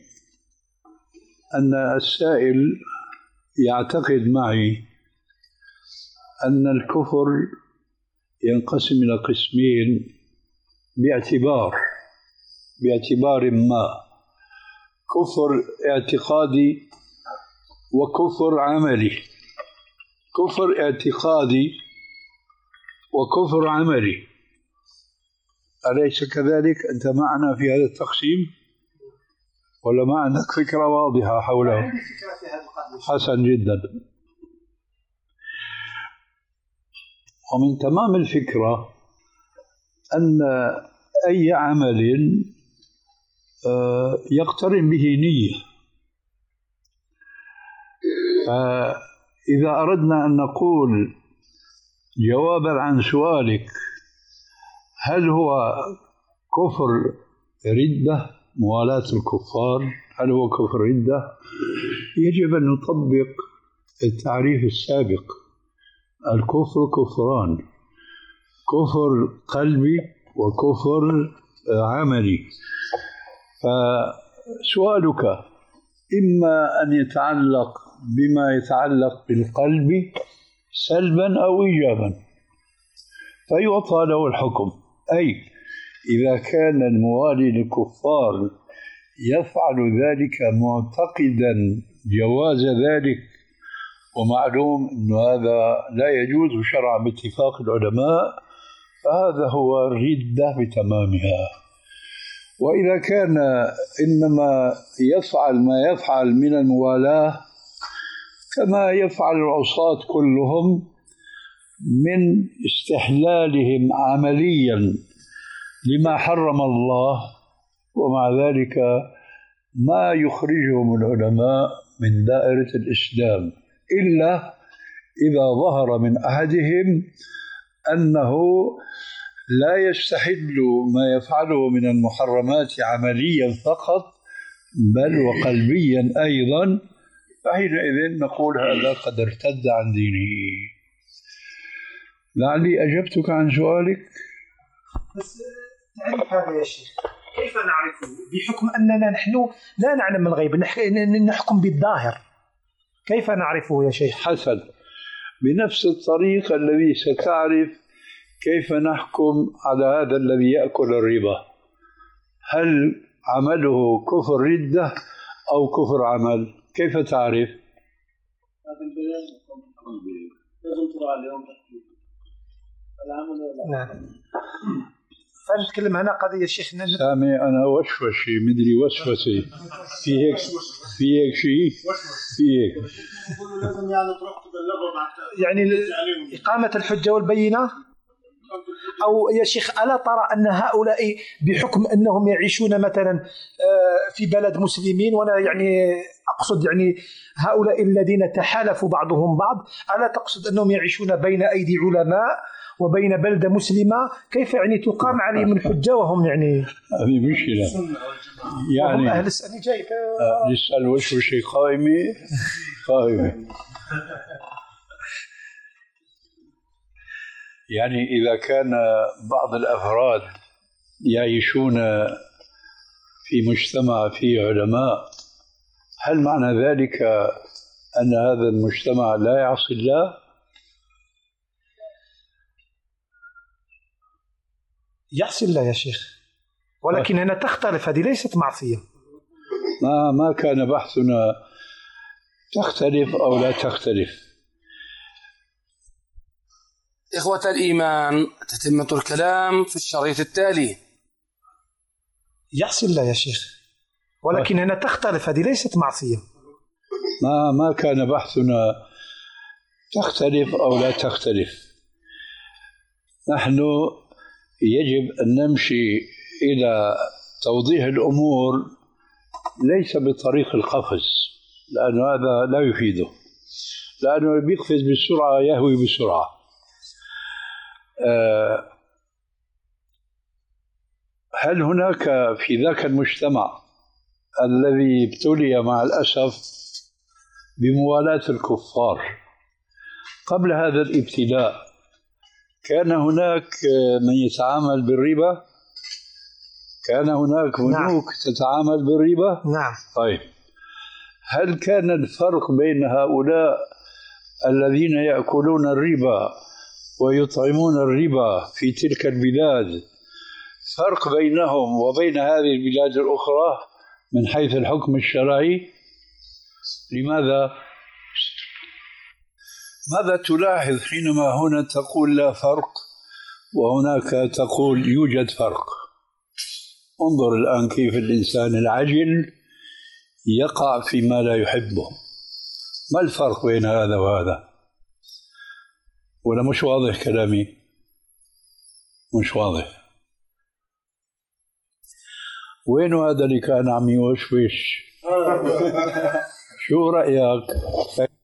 أن السائل يعتقد معي أن الكفر ينقسم إلى قسمين باعتبار باعتبار ما: كفر اعتقادي وكفر عملي. كفر اعتقادي وكفر عملي، أليس كذلك؟ أنت معنا في هذا التقسيم ولا ما عندك فكرة واضحة حوله؟ حسن جدا. ومن تمام الفكرة أن أي عمل يقترن به نية، فإذا أردنا أن نقول جوابا عن سؤالك هل هو كفر ردة موالاة الكفار، هل هو كفر ردة، يجب أن نطبق التعريف السابق. الكفر كفران: كفر قلبي وكفر عملي. فسؤالك إما أن يتعلق بما يتعلق بالقلب سلبا أو إيجابا، فيعطى له الحكم. أي إذا كان الموالي للكفار يفعل ذلك معتقدا جواز ذلك، ومعلوم أن هذا لا يجوز شرعا باتفاق العلماء، فهذا هو الردة بتمامها. وإذا كان إنما يفعل ما يفعل من الموالاة كما يفعل العصاة كلهم من استحلالهم عمليا لما حرم الله، ومع ذلك ما يخرجهم العلماء من دائرة الإسلام إلا إذا ظهر من أحدهم أنه لا يستحل ما يفعله من المحرمات عمليا فقط بل وقلبيا أيضا، فحينئذ نقول هذا قد ارتد عن دينه. لعلي أجبتك عن سؤالك. بس تعرف هذا يا شيخ كيف نعرفه بحكم أننا نحن لا نعلم الغيب، نحكم بالظاهر، كيف نعرفه يا شيخ؟ حسن، بنفس الطريق الذي ستعرف كيف نحكم على هذا الذي يأكل الربا، هل عمله كفر ردة أو كفر عمل؟ كيف تعرف؟ هذا البيان لازم ترى عليهم العمل ولا نعم. فنتكلم هنا قضية شيخ سامي أنا وشوشي مدري وسوسي في هيك في هيك شيء في هيك لازم يعني تروح تبلغهم يعني إقامة الحجة والبينة أو يا شيخ ألا ترى أن هؤلاء بحكم أنهم يعيشون مثلا في بلد مسلمين، وأنا يعني أقصد يعني هؤلاء الذين تحالفوا بعضهم بعض، ألا تقصد أنهم يعيشون بين أيدي علماء وبين بلدة مسلمة، كيف يعني تقام عليهم الحجة وهم يعني هذه مشكلة يعني أهل السنة جاي نسأل وش شيء قائمة قائمة يعني إذا كان بعض الأفراد يعيشون في مجتمع فيه علماء، هل معنى ذلك أن هذا المجتمع لا يعصي الله؟ يعصي الله يا شيخ، ولكن هنا تختلف، هذه ليست معصية. ما ما كان بحثنا تختلف أو لا تختلف. إخوة الإيمان، تتمة الكلام في الشريط التالي. يعصي الله يا شيخ، ولكن هنا تختلف، هذه ليست معصية. ما ما كان بحثنا تختلف أو لا تختلف. نحن يجب أن نمشي إلى توضيح الأمور ليس بطريق القفز، لأن هذا لا يفيده، لأنه بيقفز بسرعة يهوي بسرعة. هل هناك في ذاك المجتمع الذي ابتلي مع الأسف بموالاة الكفار قبل هذا الابتلاء، كان هناك من يتعامل بالربا؟ كان هناك بنوك نعم. تتعامل بالربا؟ نعم. طيب، هل كان الفرق بين هؤلاء الذين يأكلون الربا ويطعمون الربا في تلك البلاد فرق بينهم وبين هذه البلاد الأخرى من حيث الحكم الشرعي؟ لماذا؟ ماذا تلاحظ حينما هنا تقول لا فرق وهناك تقول يوجد فرق؟ انظر الآن كيف الإنسان العجل يقع فيما لا يحبه. ما الفرق بين هذا وهذا؟ ولا مش واضح كلامي؟ مش واضح. وين هذا اللي كان عم يوشوش؟ شو رأيك؟